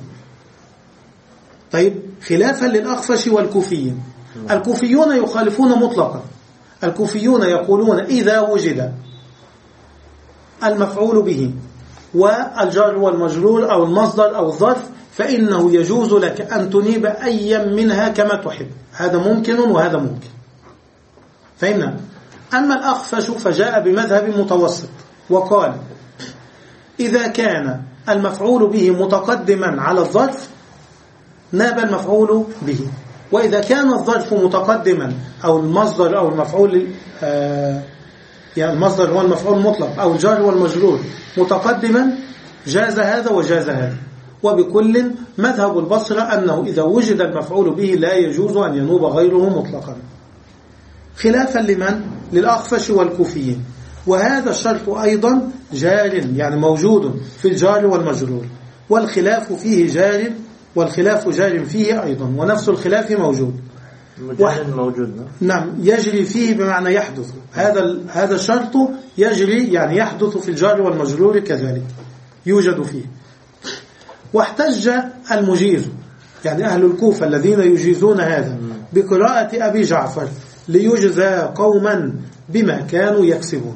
طيب خلافا للأخفش والكوفيين، الكوفيون يخالفون مطلقا، الكوفيون يقولون إذا وجد المفعول به والجر والمجرور أو المصدر أو الظرف فإنه يجوز لك أن تنيب أي منها كما تحب، هذا ممكن وهذا ممكن، فهمنا؟ أما الأخفش فجاء بمذهب متوسط وقال إذا كان المفعول به متقدما على الظرف ناب المفعول به، وإذا كان الظرف متقدما أو المصدر أو المفعول يعني المصدر هو المفعول المطلق أو الجار والمجرور متقدما جاز هذا وجاز هذا. وبكل مذهب البصرة أنه إذا وجد المفعول به لا يجوز أن ينوب غيره مطلقا، خلافا لمن؟ للأخفش والكوفيين. وهذا الشرط أيضا جار يعني موجود في الجار والمجرور، والخلاف فيه جار والخلاف جار فيه أيضا، ونفس الخلاف موجود وح... موجود. نعم يجري فيه بمعنى يحدث. هذا هذا الشرط يجري يعني يحدث في الجار والمجرور كذلك يوجد فيه. واحتج المجيز يعني أهل الكوفة الذين يجيزون هذا بقراءة أبي جعفر ليجزى قوما بما كانوا يكسبون.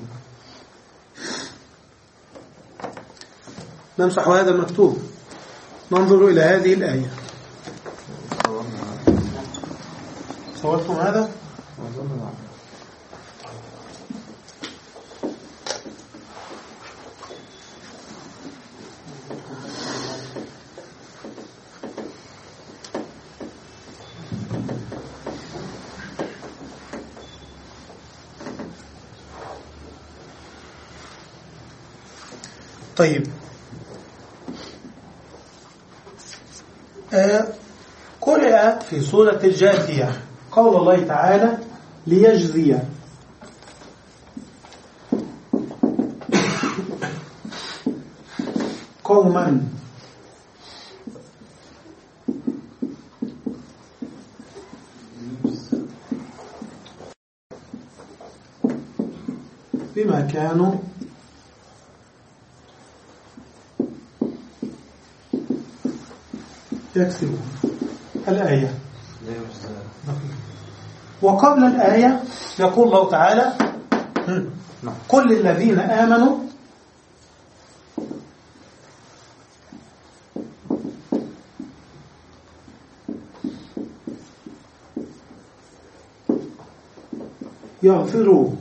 نمسح هذا المكتوب. ننظر إلى هذه الآية. صورتم هذا؟ طيب آه قرأ في سورة الجاثية قول الله تعالى ليجزي قوما بما كانوا يكسبون. الآية. وقبل الآية يقول الله تعالى قل للذين آمنوا يغفروا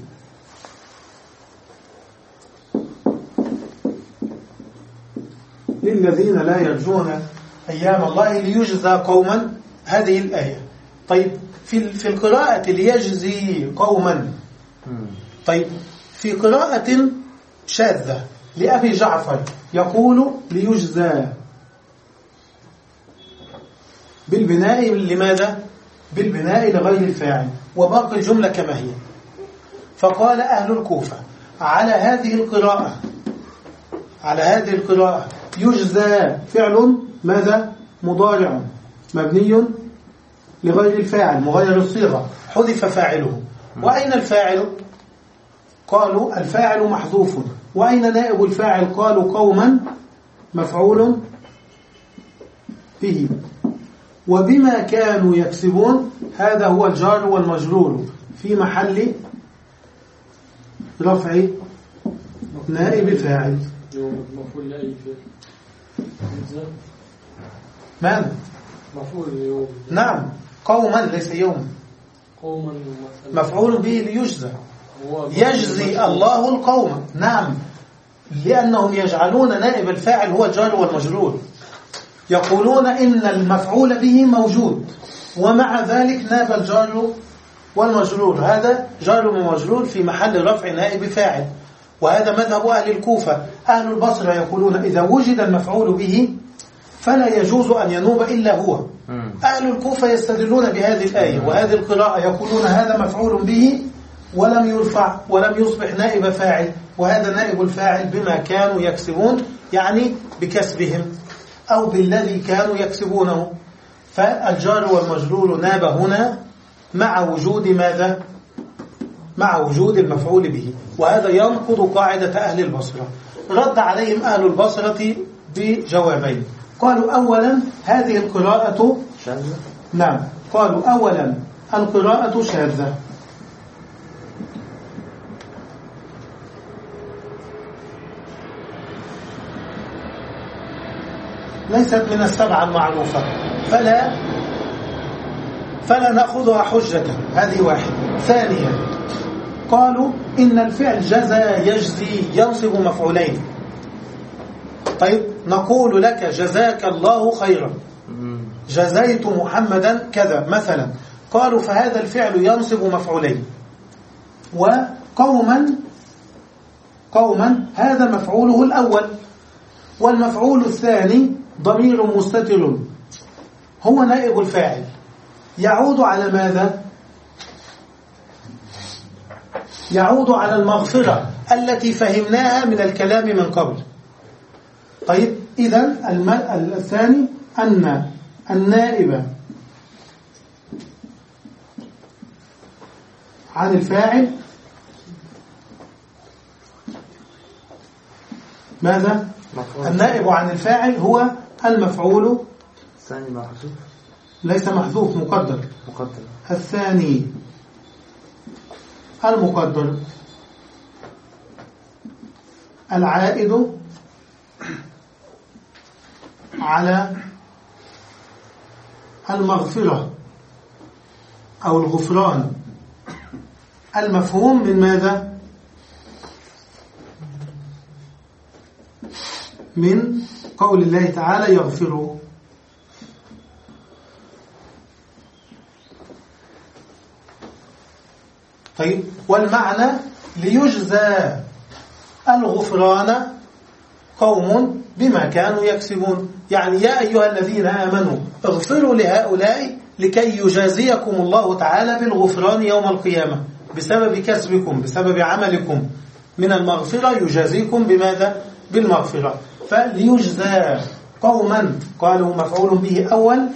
للذين لا يرجون أيام الله ليجزى قوما. هذه الآية. طيب في في القراءة ليجزي قوما. طيب في قراءة شاذة لأبي جعفر يقول ليجزى بالبناء. لماذا؟ بالبناء لغير الفاعل وباقي الجملة كما هي. فقال أهل الكوفة على هذه القراءة على هذه القراءة يجزى فعل ماذا؟ مضارع مبني لغير الفاعل مغير الصيغة حذف فاعله. وأين الفاعل؟ قالوا الفاعل محذوف. وأين نائب الفاعل؟ قالوا قوما مفعول به. وبما كانوا يكسبون هذا هو الجار والمجرور في محل رفع نائب فاعل. من؟ مفعول يوم. نعم قوما ليس يوم. قوما مفعول به ليجزى. يجزي الله القوم. نعم لأنهم يجعلون نائب الفاعل هو الجار والمجرور. يقولون إن المفعول به موجود ومع ذلك ناب الجار والمجرور. هذا جار ومجرور في محل رفع نائب فاعل. وهذا مذهب أهل الكوفة. أهل البصرة يقولون إذا وجد المفعول به فلا يجوز أن ينوب إلا هو. أهل الكوفة يستدلون بهذه الآية وهذه القراءة يقولون هذا مفعول به ولم يرفع ولم يصبح نائب فاعل، وهذا نائب الفاعل بما كانوا يكسبون يعني بكسبهم أو بالذي كانوا يكسبونه. فالجار والمجرور ناب هنا مع وجود ماذا؟ مع وجود المفعول به. وهذا ينقض قاعدة أهل البصرة. رد عليهم أهل البصرة بجوابين. قالوا أولا هذه القراءة شاذة. نعم قالوا أولا القراءة شاذة. ليست من السبعة المعروفة فلا فلا نأخذها حجة. هذه واحد. ثانيا قالوا إن الفعل جزى يجزي ينصب مفعولين. طيب نقول لك جزاك الله خيرا، جزيت محمدا كذا مثلا. قالوا فهذا الفعل ينصب مفعولين. وقوما قوما هذا مفعوله الأول. والمفعول الثاني ضمير مستتر هو نائب الفاعل يعود على ماذا؟ يعود على المغفرة التي فهمناها من الكلام من قبل. طيب إذن الثاني أن النائب عن الفاعل ماذا؟ النائب عن الفاعل هو المفعول الثاني محذوف، ليس محذوف، مقدر. مقدر. الثاني المقدر العائد على المغفرة أو الغفران المفهوم من ماذا؟ من قول الله تعالى يغفر. طيب والمعنى ليجزى الغفران قوم بما كانوا يكسبون، يعني يا أيها الذين آمنوا اغفروا لهؤلاء لكي يجازيكم الله تعالى بالغفران يوم القيامة بسبب كسبكم، بسبب عملكم من المغفرة يجازيكم بماذا؟ بالمغفرة. فليجزى قوما قالوا مفعول به أول،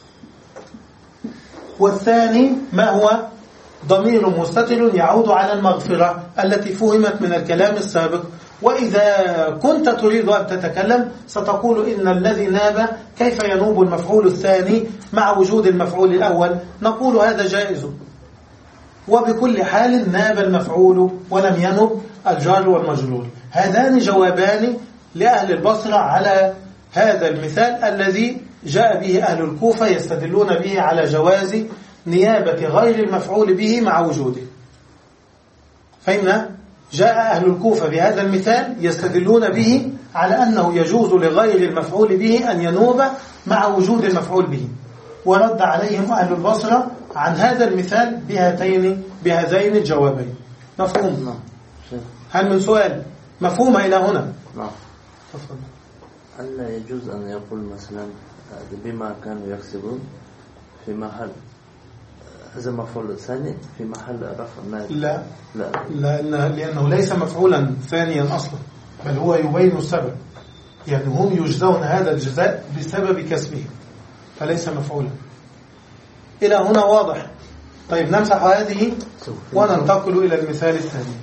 والثاني ما هو؟ ضمير مستتر يعود على المغفرة التي فهمت من الكلام السابق. وإذا كنت تريد أن تتكلم ستقول إن الذي ناب كيف ينوب المفعول الثاني مع وجود المفعول الأول؟ نقول هذا جائز، وبكل حال ناب المفعول ولم ينب الجار والمجرور. هذان جوابان لأهل البصرة على هذا المثال الذي جاء به أهل الكوفة يستدلون به على جواز نيابة غير المفعول به مع وجوده. فهمنا؟ جاء أهل الكوفة بهذا المثال يستدلون به على أنه يجوز لغير المفعول به أن ينوب مع وجود المفعول به، ورد عليهم أهل البصرة عن هذا المثال بهاتين بهذين الجوابين. مفهوم؟ هل من سؤال؟ مفهوم إلى هنا؟ نعم. ألا يجوز أن يقول مثلا بما كانوا يكسبون في محل هذا مفعول ثاني في محل رفع ماذا؟ لا لا, لا لأنه ليس مفعولا ثانيا أصلا، بل هو يبين السبب، يعني هم يجزون هذا الجزاء بسبب كسبهم فليس مفعولا. إلى هنا واضح؟ طيب نمسح هذه وننتقل إلى المثال الثاني.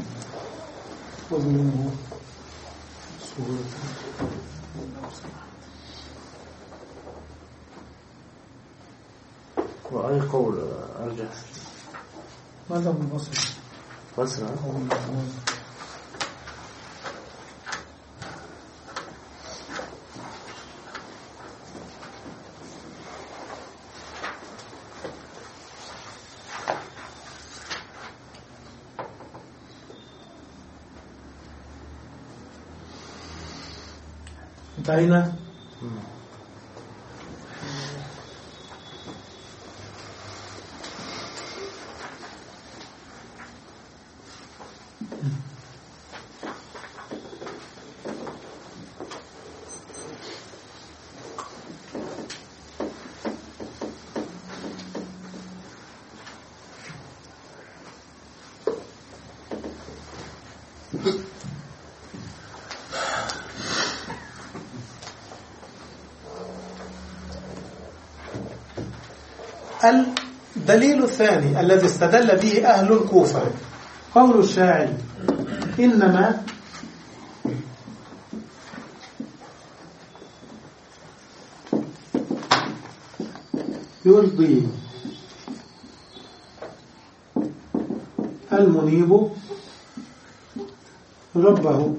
وأي قول أرجح؟ ماذا من بصر؟ بصر انتهينا. الدليل الثاني الذي استدل به أهل الكوفة قول الشاعر إنما يرضي المنيب ربه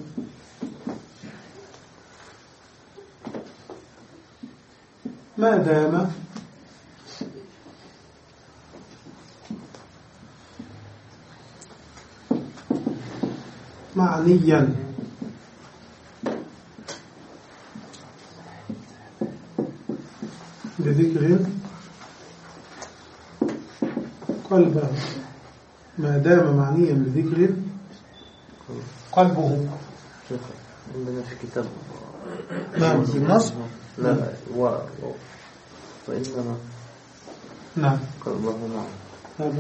ما دام معنيا بذكر قلبه، ما دام معنيا بذكر قلبه. شيخ عندنا في كتاب نعم في النص لا و وإنما نعم قلبه معه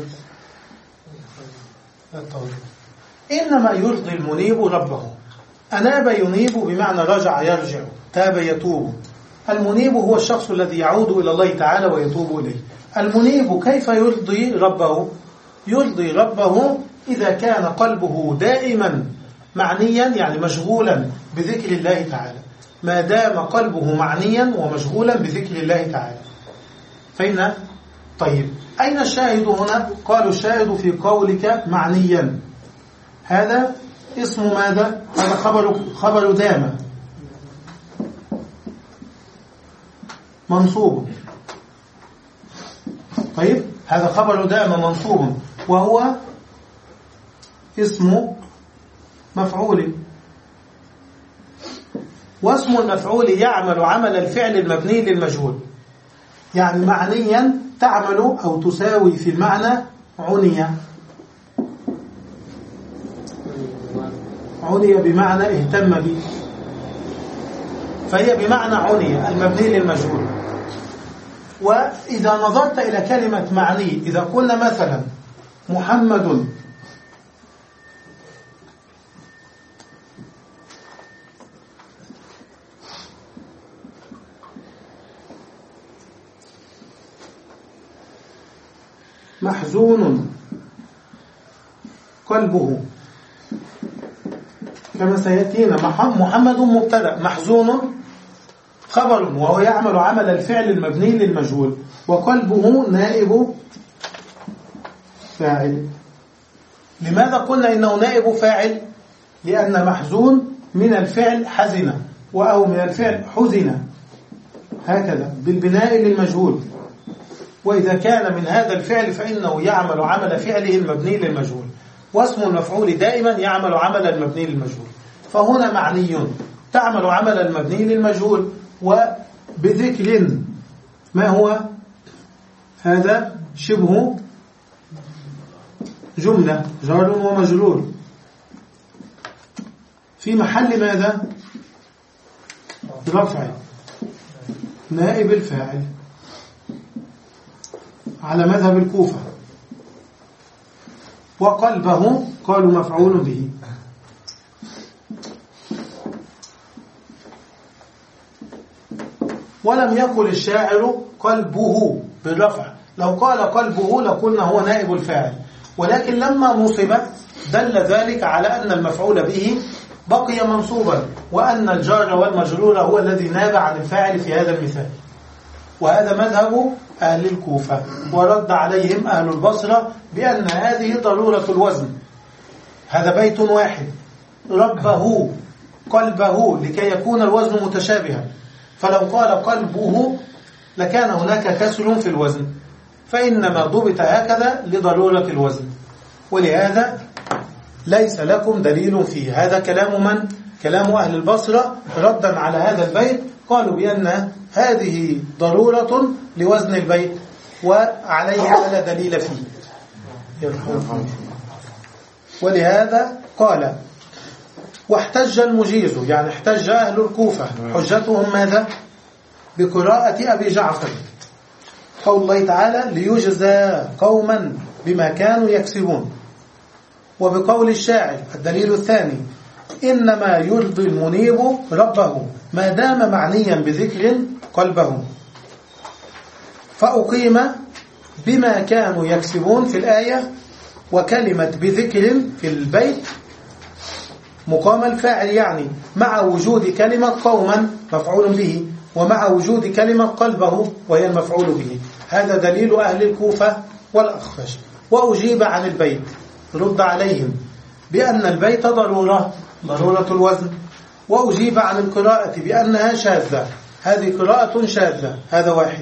إنما يرضي المنيب ربه. أناب ينيب بمعنى رجع يرجع، تاب يتوب. المنيب هو الشخص الذي يعود إلى الله تعالى ويتوب إليه. المنيب كيف يرضي ربه؟ يرضي ربه إذا كان قلبه دائما معنيا، يعني مشغولا بذكر الله تعالى. ما دام قلبه معنيا ومشغولا بذكر الله تعالى. فإن طيب أين الشاهد هنا؟ قالوا الشاهد في قولك معنيا، هذا اسم ماذا؟ هذا خبر خبر دام منصوب. طيب هذا خبر دام منصوب وهو اسم مفعول، واسم المفعول يعمل عمل الفعل المبني للمجهول، يعني معنيا تعمل أو تساوي في المعنى عنيا. عني بمعنى اهتم به، فهي بمعنى عني المبني للمجهول. وإذا نظرت إلى كلمة معني، إذا قلنا مثلا محمد محزون قلبه، كما سيأتينا محمد مبتدأ محزون خبر، وهو يعمل عمل الفعل المبني للمجهول، وقلبه نائب فاعل. لماذا قلنا إنه نائب فاعل؟ لأن محزون من الفعل حزن، أو من الفعل حزن، هكذا بالبناء للمجهول. وإذا كان من هذا الفعل فإنه يعمل عمل فعله المبني للمجهول، واسم المفعول دائما يعمل عمل المبني للمجهول. فهنا معني تعمل عمل المبني للمجهول وبذكر ما هو هذا شبه جملة جار ومجرور في محل ماذا؟ رفع نائب الفاعل على مذهب الكوفة. وقلبه قالوا مفعول به. ولم يقل الشاعر قلبه بالرفع، لو قال قلبه لقلنا هو نائب الفاعل، ولكن لما نصب دل ذلك على أن المفعول به بقي منصوبا، وأن الجار والمجرور هو الذي ناب عن الفاعل في هذا المثال. وهذا مذهب أهل الكوفة، ورد عليهم أهل البصرة بأن هذه ضرورة الوزن. هذا بيت واحد، ربه قلبه، لكي يكون الوزن متشابها. فلو قال قلبه لكان هناك كسر في الوزن، فإنما ضبط هكذا لضرورة الوزن. ولهذا ليس لكم دليل فيه. هذا كلام من؟ كلام أهل البصرة ردا على هذا البيت. قالوا بأن هذه ضرورة لوزن البيت وعليها لا دليل فيه. ولهذا قال واحتج المجيز، يعني احتج أهل الكوفة حجتهم ماذا؟ بقراءة أبي جعفر قول الله تعالى ليجزى قوما بما كانوا يكسبون، وبقول الشاعر الدليل الثاني إنما يرضي المنيب ربه ما دام معنيا بذكر قلبه. فأقيم بما كانوا يكسبون في الآية، وكلمة بذكر في البيت مقام الفاعل، يعني مع وجود كلمة قوما مفعول به، ومع وجود كلمة قلبه وهي المفعول به. هذا دليل أهل الكوفة والأخفش. وأجيب عن البيت، رد عليهم بأن البيت ضرورة ضرورة الوزن. وأجيب عن القراءة بأنها شاذة، هذه قراءة شاذة، هذا واحد.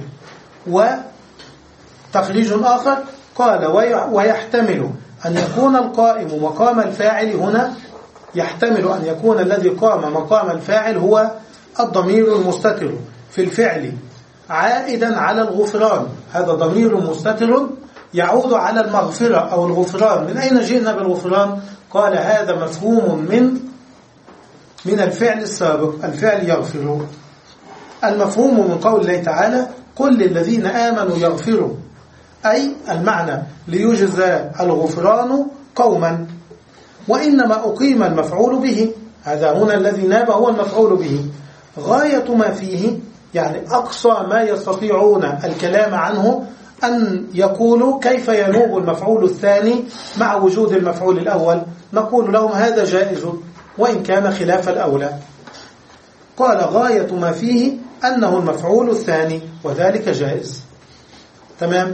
وتخريج آخر قال ويحتمل أن يكون القائم مقام الفاعل هنا، يحتمل أن يكون الذي قام مقام الفاعل هو الضمير المستتر في الفعل عائدا على الغفران. هذا ضمير مستتر يعود على المغفرة أو الغفران. من أين جئنا بالغفران؟ قال هذا مفهوم من من الفعل السابق، الفعل يغفر. المفهوم من قول الله تعالى قل للذين آمنوا يغفروا، أي المعنى ليجزى الغفران قوما، وإنما أقيم المفعول به، هذا هنا الذي ناب هو المفعول به، غاية ما فيه يعني أقصى ما يستطيعون الكلام عنه أن يقولوا كيف ينوب المفعول الثاني مع وجود المفعول الأول، نقول لهم هذا جائز وإن كان خلاف الأولى. قال غاية ما فيه أنه المفعول الثاني وذلك جائز. تمام.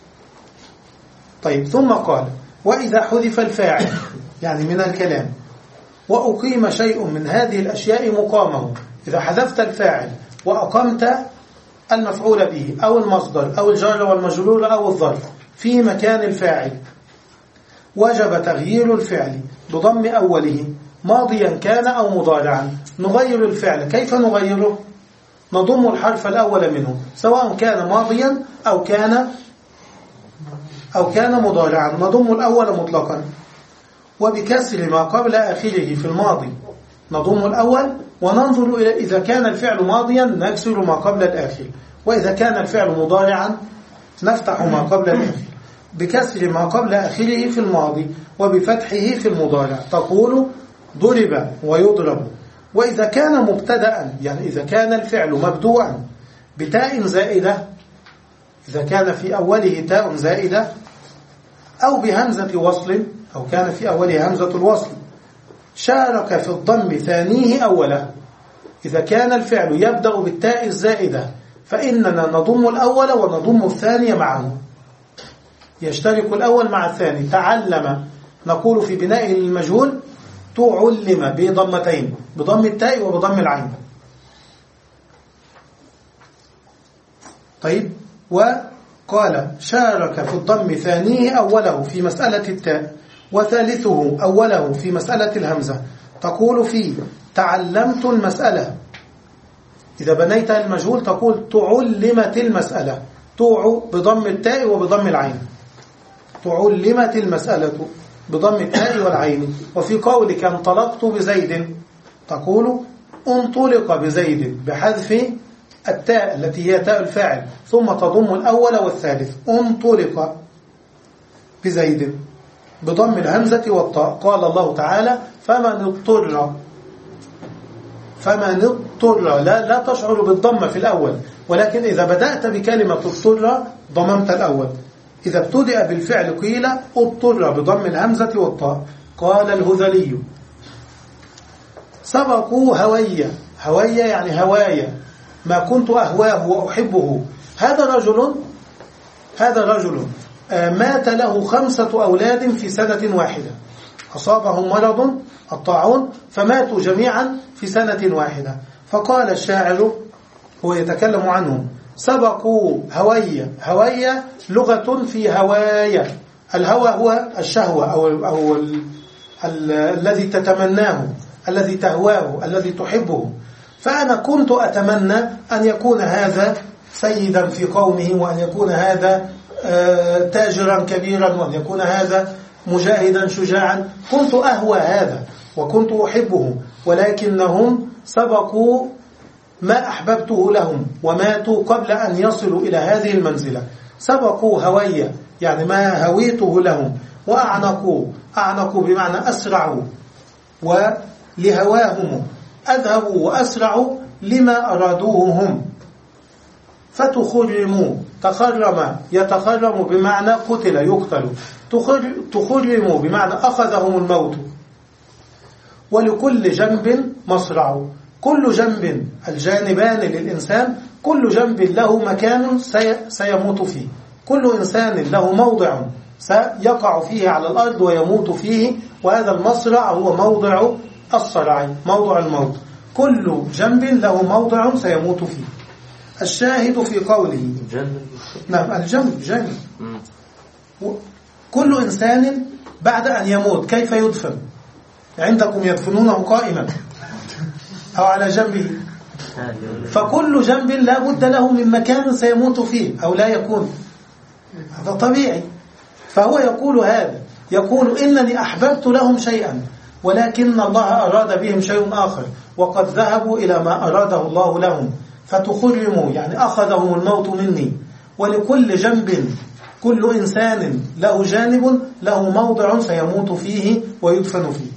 طيب ثم قال وإذا حذف الفاعل يعني من الكلام وأقيم شيء من هذه الأشياء مقامه، إذا حذفت الفاعل وأقمت المفعول به أو المصدر أو الجار والمجرور أو الظرف في مكان الفاعل، وجب تغيير الفعل بضم أوله ماضيا كان أو مضارعا. نغير الفعل، كيف نغيره؟ نضم الحرف الأول منه سواء كان ماضيا أو كان أو كان مضارعا، نضم الأول مطلقا، وبكسر ما قبل آخره في الماضي نضم الأول، وننظر إلى إذا كان الفعل ماضيا نكسر ما قبل الآخر، وإذا كان الفعل مضارعا نفتح ما قبل الآخر، بكسر ما قبل آخره في الماضي وبفتحه في المضارع. تقول ضرب ويضرب. وإذا كان مبتدأ يعني إذا كان الفعل مبدوءا بتاء زائدة، إذا كان في أوله تاء زائدة أو بهمزة وصل أو كان في أوله همزة الوصل، شارك في الضم ثانيه أوله. إذا كان الفعل يبدأ بالتاء الزائدة فإننا نضم الأول ونضم الثاني معه، يشترك الأول مع الثاني. تعلم نقول في بنائه للمجهول تعلم بضمتين، بضم التاء وبضم العين. طيب وقال شارك في الضم ثانيه أوله في مسألة التاء وثالثه أوله في مسألة الهمزة. تقول في تعلمت المسألة، إذا بنيت المجهول تقول تعلمت المسألة، توع بضم التاء وبضم العين، تعلمت المسألة بضم التاء والعين. وفي قولك انطلقت بزيد تقول انطلق بزيد بحذف التاء التي هي تاء الفاعل، ثم تضم الأول والثالث، انطلق بزيد بضم الهمزة والطاء. قال الله تعالى فمن اضطر، فمن اضطر لا, لا تشعر بالضمة في الأول، ولكن إذا بدأت بكلمة اضطر ضممت الأول. إذا ابتدأ بالفعل قيل اضطر بضم الهمزة والطاء. قال الهذلي سبقوا هوية، هوية يعني هواية، ما كنت أهواه وأحبه. هذا رجل هذا رجل مات له خمسة أولاد في سنة واحدة، أصابهم مرض الطاعون فماتوا جميعا في سنة واحدة. فقال الشاعر هو يتكلم عنهم سبقوا هوية، هوية لغة في هواية. الهوى هو الشهوة أو, أو ال ال الذي تتمناه، الذي تهواه، الذي تحبه. فأنا كنت أتمنى أن يكون هذا سيدا في قومه، وأن يكون هذا تاجرا كبيرا، وأن يكون هذا مجاهدا شجاعا. كنت أهوى هذا وكنت أحبه، ولكنهم سبقوا ما أحببته لهم وماتوا قبل أن يصلوا إلى هذه المنزلة. سبقوا هوية يعني ما هويته لهم، وأعنقوا، أعنقوا بمعنى أسرعوا، ولهواهم أذهبوا وأسرعوا لما أرادوه هم. فتخرموا، تخرم يتخرم بمعنى قتل يقتل، تخرموا بمعنى أخذهم الموت. ولكل جنب مصرع، كل جنب الجانبان للإنسان، كل جنب له مكان سيموت فيه، كل إنسان له موضع سيقع فيه على الأرض ويموت فيه، وهذا المصرع هو موضع الصرع، موضع الموت. كل جنب له موضع سيموت فيه. الشاهد في قوله جنب. نعم الجنب جنب. كل إنسان بعد أن يموت كيف يدفن؟ عندكم يدفنونه قائما أو على جنبه، فكل جنب لا بد له من مكان سيموت فيه أو لا يكون، هذا طبيعي. فهو يقول هذا، يقول إنني أحببت لهم شيئا ولكن الله أراد بهم شيء آخر، وقد ذهبوا إلى ما أراده الله لهم فتخرموا، يعني أخذهم الموت مني. ولكل جنب، كل إنسان له جانب له موضع سيموت فيه ويدفن فيه.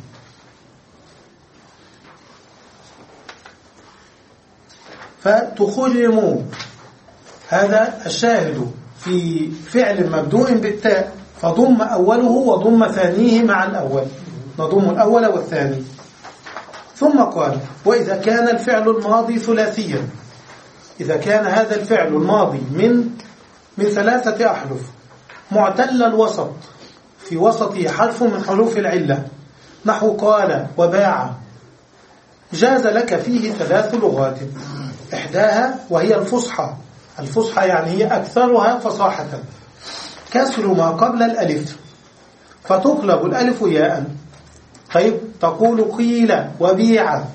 فتخرموا هذا الشاهد في فعل مبدوء بالتاء، فضم أوله وضم ثانيه مع الأول، نضم الأول والثاني. ثم قال: وإذا كان الفعل الماضي ثلاثيا، إذا كان هذا الفعل الماضي من من ثلاثة أحرف معتل الوسط، في وسطه حرف من حروف العلة، نحو قال وباع، جاز لك فيه ثلاث لغات، إحداها وهي الفصحى. الفصحى يعني هي أكثرها فصاحة، كسر ما قبل الألف فتقلب الألف ياء. طيب، تقول قيل وبيع.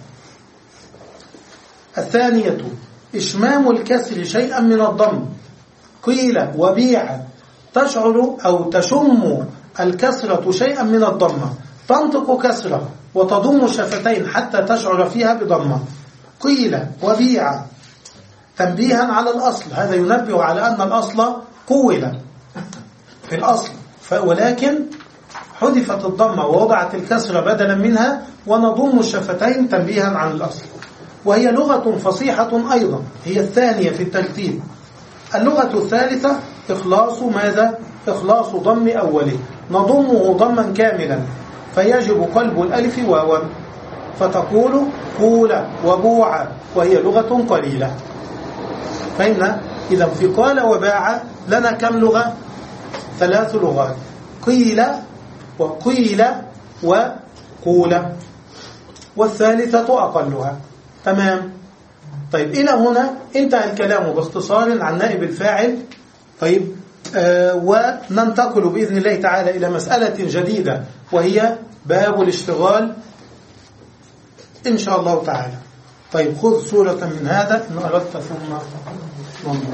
الثانية إشمام الكسر شيئا من الضم، قيل وبيع، تشعر أو تشم الكسرة شيئا من الضمة، تنطق كسرة وتضم الشفتين حتى تشعر فيها بضمة، قيل وبيع، تنبيها على الأصل. هذا ينبه على أن الأصل قول في الأصل، ولكن حذفت الضمة ووضعت الكسرة بدلا منها، ونضم الشفتين تنبيها عن الأصل. وهي لغة فصيحة أيضا، هي الثانية في الترتيب. اللغة الثالثة إخلاص ماذا؟ إخلاص ضم أوله، نضمه ضما كاملا فيجب قلب الألف واوا، فتقول قول وبوع، وهي لغة قليلة. فإن إذا في قال وباع لنا كم لغة؟ ثلاث لغات، قيل وقيل وقول، والثالثة أقلها. تمام. طيب، إلى هنا انتهى الكلام باختصار عن نائب الفاعل. طيب، آه وننتقل بإذن الله تعالى إلى مسألة جديدة، وهي باب الاشتغال إن شاء الله تعالى. طيب، خذ صورة من هذا إن أردت ثم ننظر.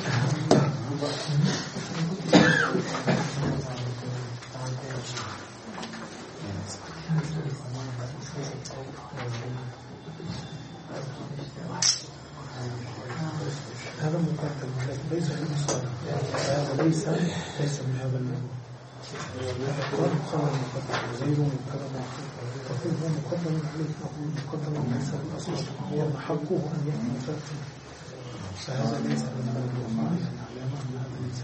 هذا مقدم، ليس هذا ليس ليس من هذا الموضوع. هذا خبر مقدم، زيد مبتدا مؤخر، هو مقدم عليه، فهو مقدم ليس الأصل، هو حقه أن يأتي مفاتن، فهذا ليس من هذا الموضوع. علامة أن هذا ليس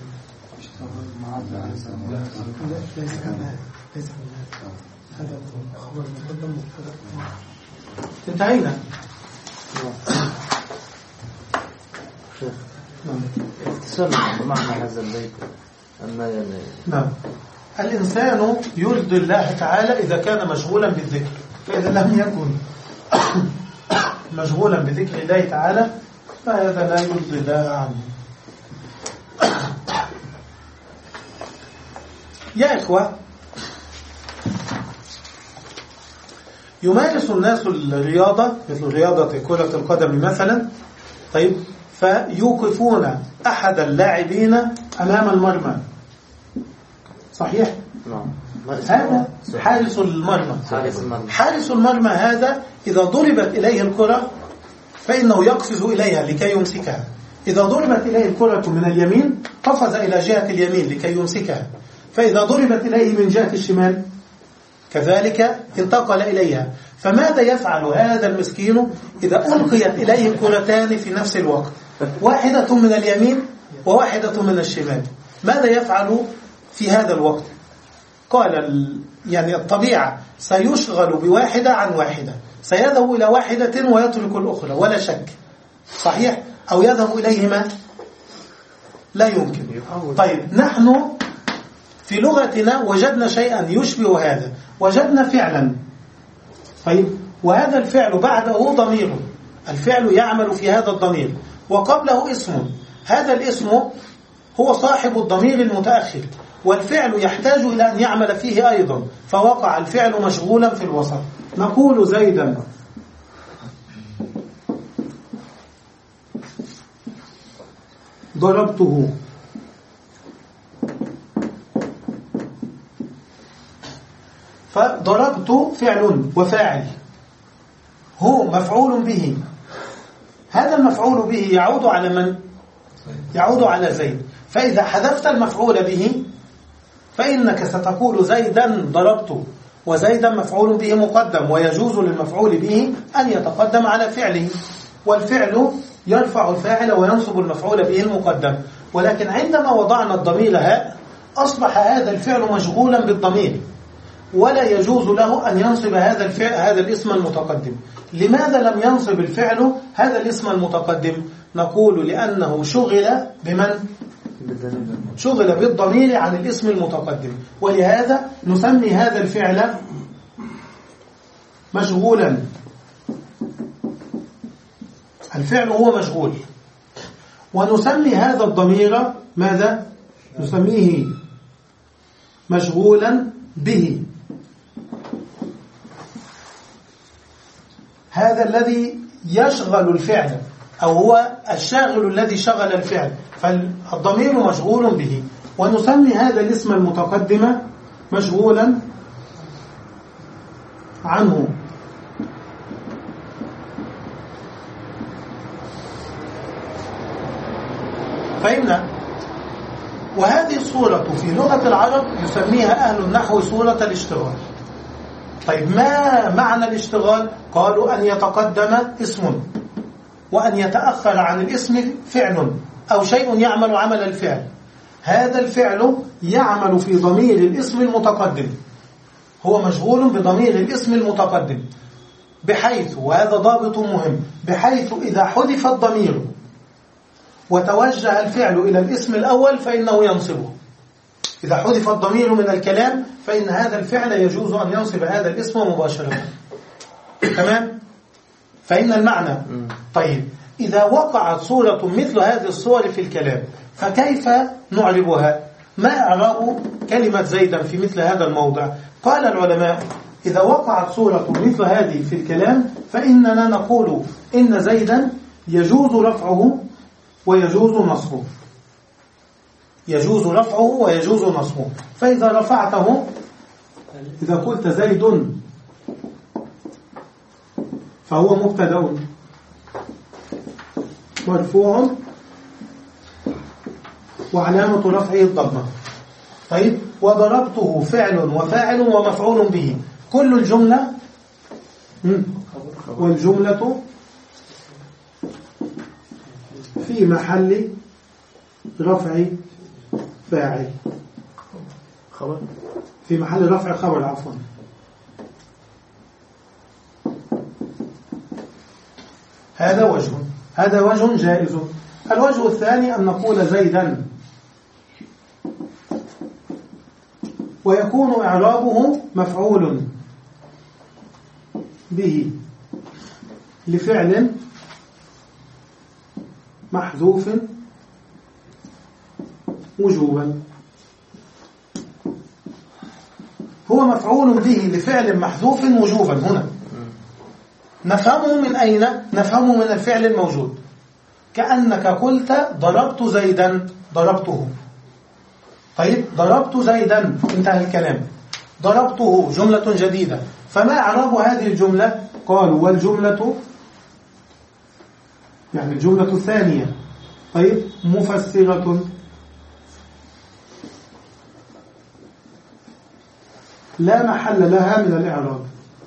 ليس من هذا، ليس من هذا. هذا خبر مقدم مبتدا. انتهينا. اختصار معنى هذا البيت أن يعني نعم، الإنسان يرضي الله تعالى إذا كان مشغولا بالذكر، فإذا لم يكن مشغولا بذكر الله تعالى فهذا لا يرضي الله عنه. يا إخوة، يمارس الناس الرياضة مثل رياضة كرة القدم مثلا. طيب، فيوقفون أحد اللاعبين أمام المرمى، صحيح؟ هذا حارس المرمى. حارس المرمى هذا إذا ضربت إليه الكرة فإنه يقفز إليها لكي يمسكها. إذا ضربت إليه الكرة من اليمين قفز إلى جهة اليمين لكي يمسكها، فإذا ضربت إليه من جهة الشمال كذلك انتقل إليها. فماذا يفعل هذا المسكين إذا ألقيت إليه الكرتان في نفس الوقت، واحدة من اليمين وواحدة من الشمال؟ ماذا يفعل في هذا الوقت؟ قال يعني الطبيعة سيشغل بواحدة عن واحدة، سيذهب إلى واحدة ويترك الأخرى ولا شك، صحيح؟ أو يذهب إليهما؟ لا يمكن. طيب، نحن في لغتنا وجدنا شيئا يشبه هذا، وجدنا فعلا. طيب، وهذا الفعل بعده ضمير، الفعل يعمل في هذا الضمير، وقبله اسم، هذا الاسم هو صاحب الضمير المتأخر، والفعل يحتاج إلى أن يعمل فيه أيضا، فوقع الفعل مشغولا في الوسط. نقول زيدا ضربته، فضربت فعل وفاعل، هو مفعول به، هذا المفعول به يعود على من؟ يعود على زيد. فإذا حذفت المفعول به فإنك ستقول زيدا ضربت، وزيدا مفعول به مقدم، ويجوز للمفعول به أن يتقدم على فعله، والفعل يرفع الفاعل وينصب المفعول به المقدم. ولكن عندما وضعنا الضمير هاء أصبح هذا الفعل مشغولا بالضمير، ولا يجوز له أن ينصب هذا الفعل هذا الاسم المتقدم. لماذا لم ينصب الفعل هذا الاسم المتقدم؟ نقول لأنه شغل بمن؟ شغل بالضمير عن الاسم المتقدم، ولهذا نسمي هذا الفعل مشغولا. الفعل هو مشغول، ونسمي هذا الضمير ماذا؟ نسميه مشغولا به. هذا الذي يشغل الفعل، أو هو الشاغل الذي شغل الفعل، فالضمير مشغول به، ونسمي هذا الاسم المتقدم مشغولا عنه. فإن وهذه الصورة في لغة العرب يسميها أهل النحو صورة الاشتغال. طيب ما معنى الاشتغال؟ قالوا أن يتقدم اسم وأن يتأخر عن الاسم فعل أو شيء يعمل عمل الفعل. هذا الفعل يعمل في ضمير الاسم المتقدم، هو مشغول بضمير الاسم المتقدم، بحيث، وهذا ضابط مهم، بحيث إذا حذف الضمير وتوجه الفعل إلى الاسم الأول فإنه ينصبه. إذا حذف الضمير من الكلام فإن هذا الفعل يجوز أن ينصب هذا الاسم مباشرة. تمام؟ فإن المعنى. طيب إذا وقعت صورة مثل هذه الصور في الكلام فكيف نعربها؟ ما إعراب كلمة زيدا في مثل هذا الموضع؟ قال العلماء إذا وقعت صورة مثل هذه في الكلام فإننا نقول إن زيدا يجوز رفعه ويجوز نصبه، يجوز رفعه ويجوز نصبه. فإذا رفعته، إذا قلت زيد فهو مبتدأ مرفوع وعلامة رفعه الضمة. طيب وضربته فعل وفاعل ومفعول به، كل الجملة والجملة في محل رفع فاعل، خبر في محل رفع خبر عفوا. هذا وجه، هذا وجه جائز. الوجه الثاني أن نقول زيدا ويكون إعرابه مفعول به لفعل محذوف وجوبا. هو مفعول به لفعل محذوف وجوبا. هنا نفهمه من أين؟ نفهمه من الفعل الموجود، كأنك قلت ضربت زيدا، ضربته. طيب ضربت زيدا، انتهى الكلام. ضربته جملة جديدة، فما إعراب هذه الجملة؟ قالوا والجملة، يعني الجملة الثانية، طيب مفسرة لا محل لها من الإعراب.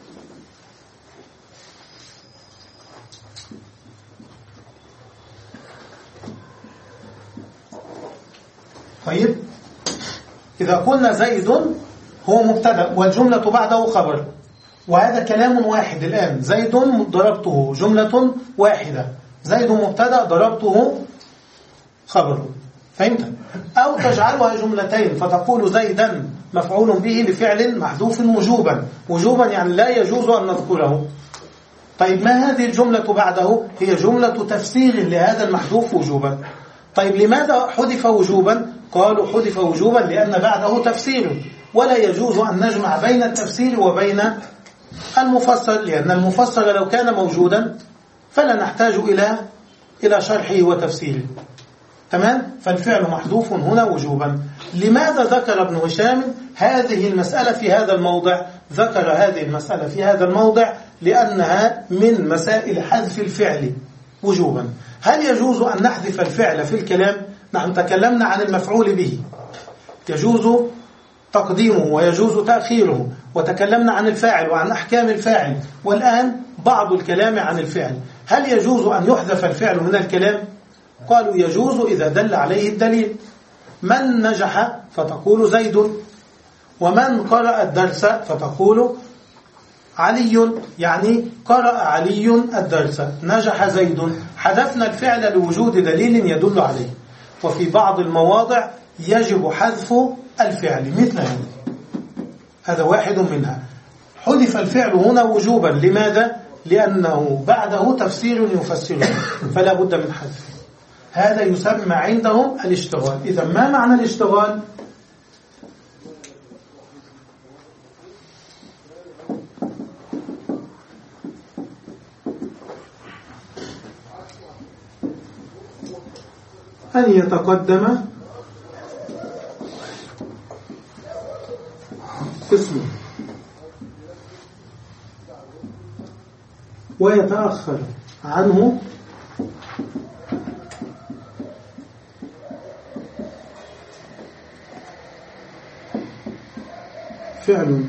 طيب إذا قلنا زيد هو مبتدأ والجملة بعده خبر، وهذا كلام واحد الآن. زيد ضربته جملة واحدة، زيد مبتدأ ضربته خبر، فهمت؟ أو تجعلها جملتين فتقول زيدا مفعول به لفعل محذوف وجوبا. وجوبا يعني لا يجوز أن نذكره. طيب ما هذه الجملة بعده؟ هي جملة تفسير لهذا المحذوف وجوبا. طيب لماذا حذف وجوبا؟ قالوا حذف وجوبا لأن بعده تفسير، ولا يجوز أن نجمع بين التفسير وبين المفسر، لأن المفسر لو كان موجودا فلا نحتاج إلى إلى شرحه وتفسيره. تمام؟ فالفعل محذوف هنا وجوبا. لماذا ذكر ابن هشام هذه المسألة في هذا الموضع؟ ذكر هذه المسألة في هذا الموضع لأنها من مسائل حذف الفعل وجوبا. هل يجوز أن نحذف الفعل في الكلام؟ نحن تكلمنا عن المفعول به، يجوز تقديمه ويجوز تأخيره، وتكلمنا عن الفاعل وعن أحكام الفاعل، والآن بعض الكلام عن الفعل. هل يجوز أن يحذف الفعل من الكلام؟ قالوا يجوز إذا دل عليه الدليل. من نجح فتقول زيد، ومن قرأ الدرس فتقول علي، يعني قرأ علي الدرس، نجح زيد. حذفنا الفعل لوجود دليل يدل عليه. وفي بعض المواضع يجب حذف الفعل مثل هذا، هذا واحد منها. حذف الفعل هنا وجوبا. لماذا؟ لأنه بعده تفسير يفسره، فلا بد من حذفه. هذا يسمى عندهم الاشتغال. إذا ما معنى الاشتغال؟ أن يتقدم اسمه ويتأخر عنه فعل.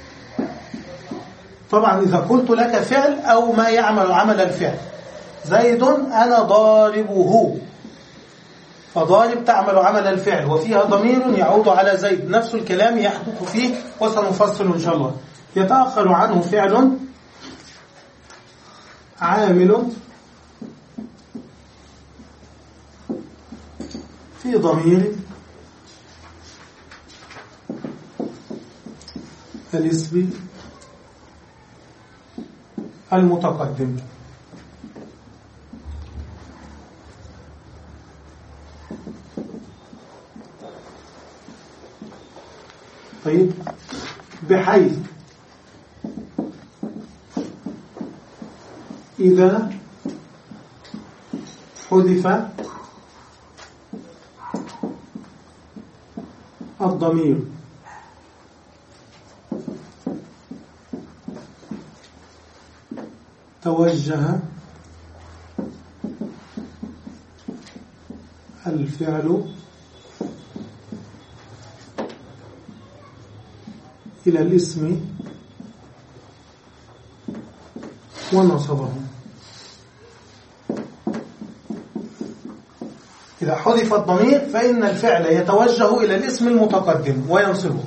طبعا إذا قلت لك فعل أو ما يعمل عمل الفعل، زيد أنا ضاربه، فضارب تعمل عمل الفعل وفيها ضمير يعود على زيد، نفس الكلام يحدث فيه وسنفصل إن شاء الله. يتأخر عنه فعل عامل في ضمير الاسم المتقدم. طيب، بحيث إذا حذف الضمير توجه الفعل إلى الاسم ونصبه. إذا حذف الضمير فإن الفعل يتوجه إلى الاسم المتقدم وينصبه.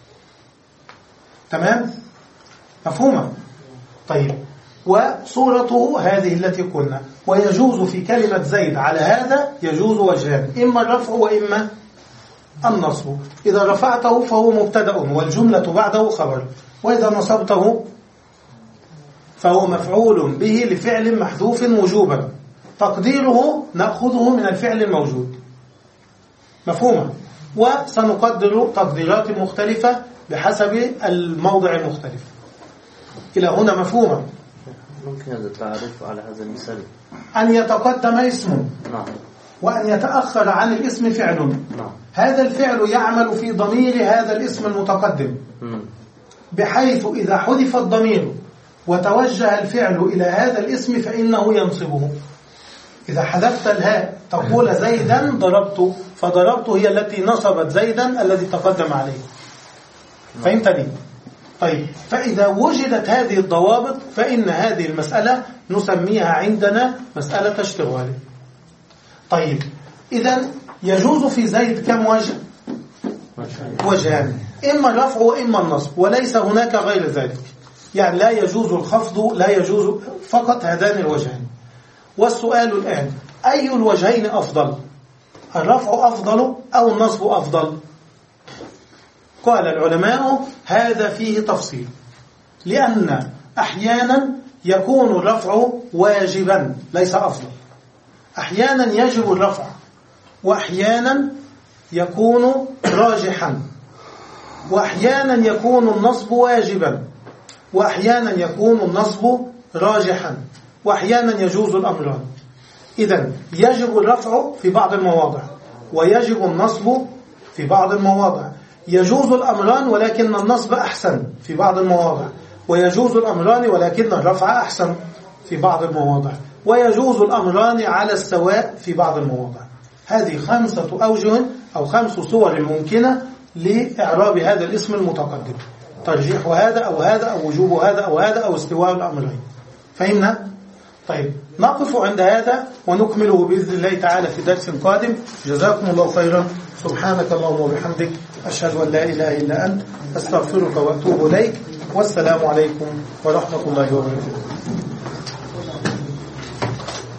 تمام؟ مفهومة؟ طيب، وصورته هذه التي قلنا. ويجوز في كلمة زيد على هذا يجوز وجهان، إما الرفع وإما النصب. إذا رفعته فهو مبتدأ والجملة بعده خبر، وإذا نصبته فهو مفعول به لفعل محذوف وجوبا، تقديره نأخذه من الفعل الموجود. مفهومة؟ وسنقدر تقديرات مختلفة بحسب الموضع المختلف. إلى هنا مفهومة؟ ممكن هذا التعريف على هذا المثال، أن يتقدم اسم نعم وأن يتأخر عن الاسم فعل. نعم. هذا الفعل يعمل في ضمير هذا الاسم المتقدم، بحيث إذا حذف الضمير وتوجه الفعل إلى هذا الاسم فإنه ينصبه. إذا حذفت الهاء تقول زيدا ضربت، فضربت هي التي نصبت زيدا الذي تقدم عليه. فهمتني؟ طيب، فإذا وجدت هذه الضوابط فإن هذه المسألة نسميها عندنا مسألة اشتغال. طيب، إذن يجوز في زيد كم وجه؟ وجهان، إما الرفع وإما النصب، وليس هناك غير ذلك. يعني لا يجوز الخفض، لا يجوز، فقط هذان الوجهان. والسؤال الآن، أي الوجهين أفضل؟ الرفع أفضل أو النصب أفضل؟ قال العلماء هذا فيه تفصيل، لأن أحيانا يكون الرفع واجبا ليس أفضل. أحيانا يجب الرفع، وأحيانا يكون راجحا، وأحيانا يكون النصب واجبا، وأحيانا يكون النصب راجحا، وأحيانا يجوز الأمران. إذن يجب الرفع في بعض المواضع ويجب النصب في بعض المواضع. يجوز الأمران ولكن النصب أحسن في بعض المواضع، ويجوز الأمران ولكن الرفع أحسن في بعض المواضع، ويجوز الأمران على السواء في بعض المواضع. هذه خمسة أوجه أو خمس صور ممكنة لإعراب هذا الاسم المتقدم: ترجيح هذا أو هذا أو وجوب هذا أو هذا أو استواء الأمرين. فهمنا؟ طيب نقف عند هذا ونكمله بإذن الله تعالى في درس قادم. جزاكم الله خيرا. سبحانك اللهم وبحمدك، أشهد أن لا إله إلا أنت، أستغفرك وأتوب إليك، والسلام عليكم ورحمة الله وبركاته.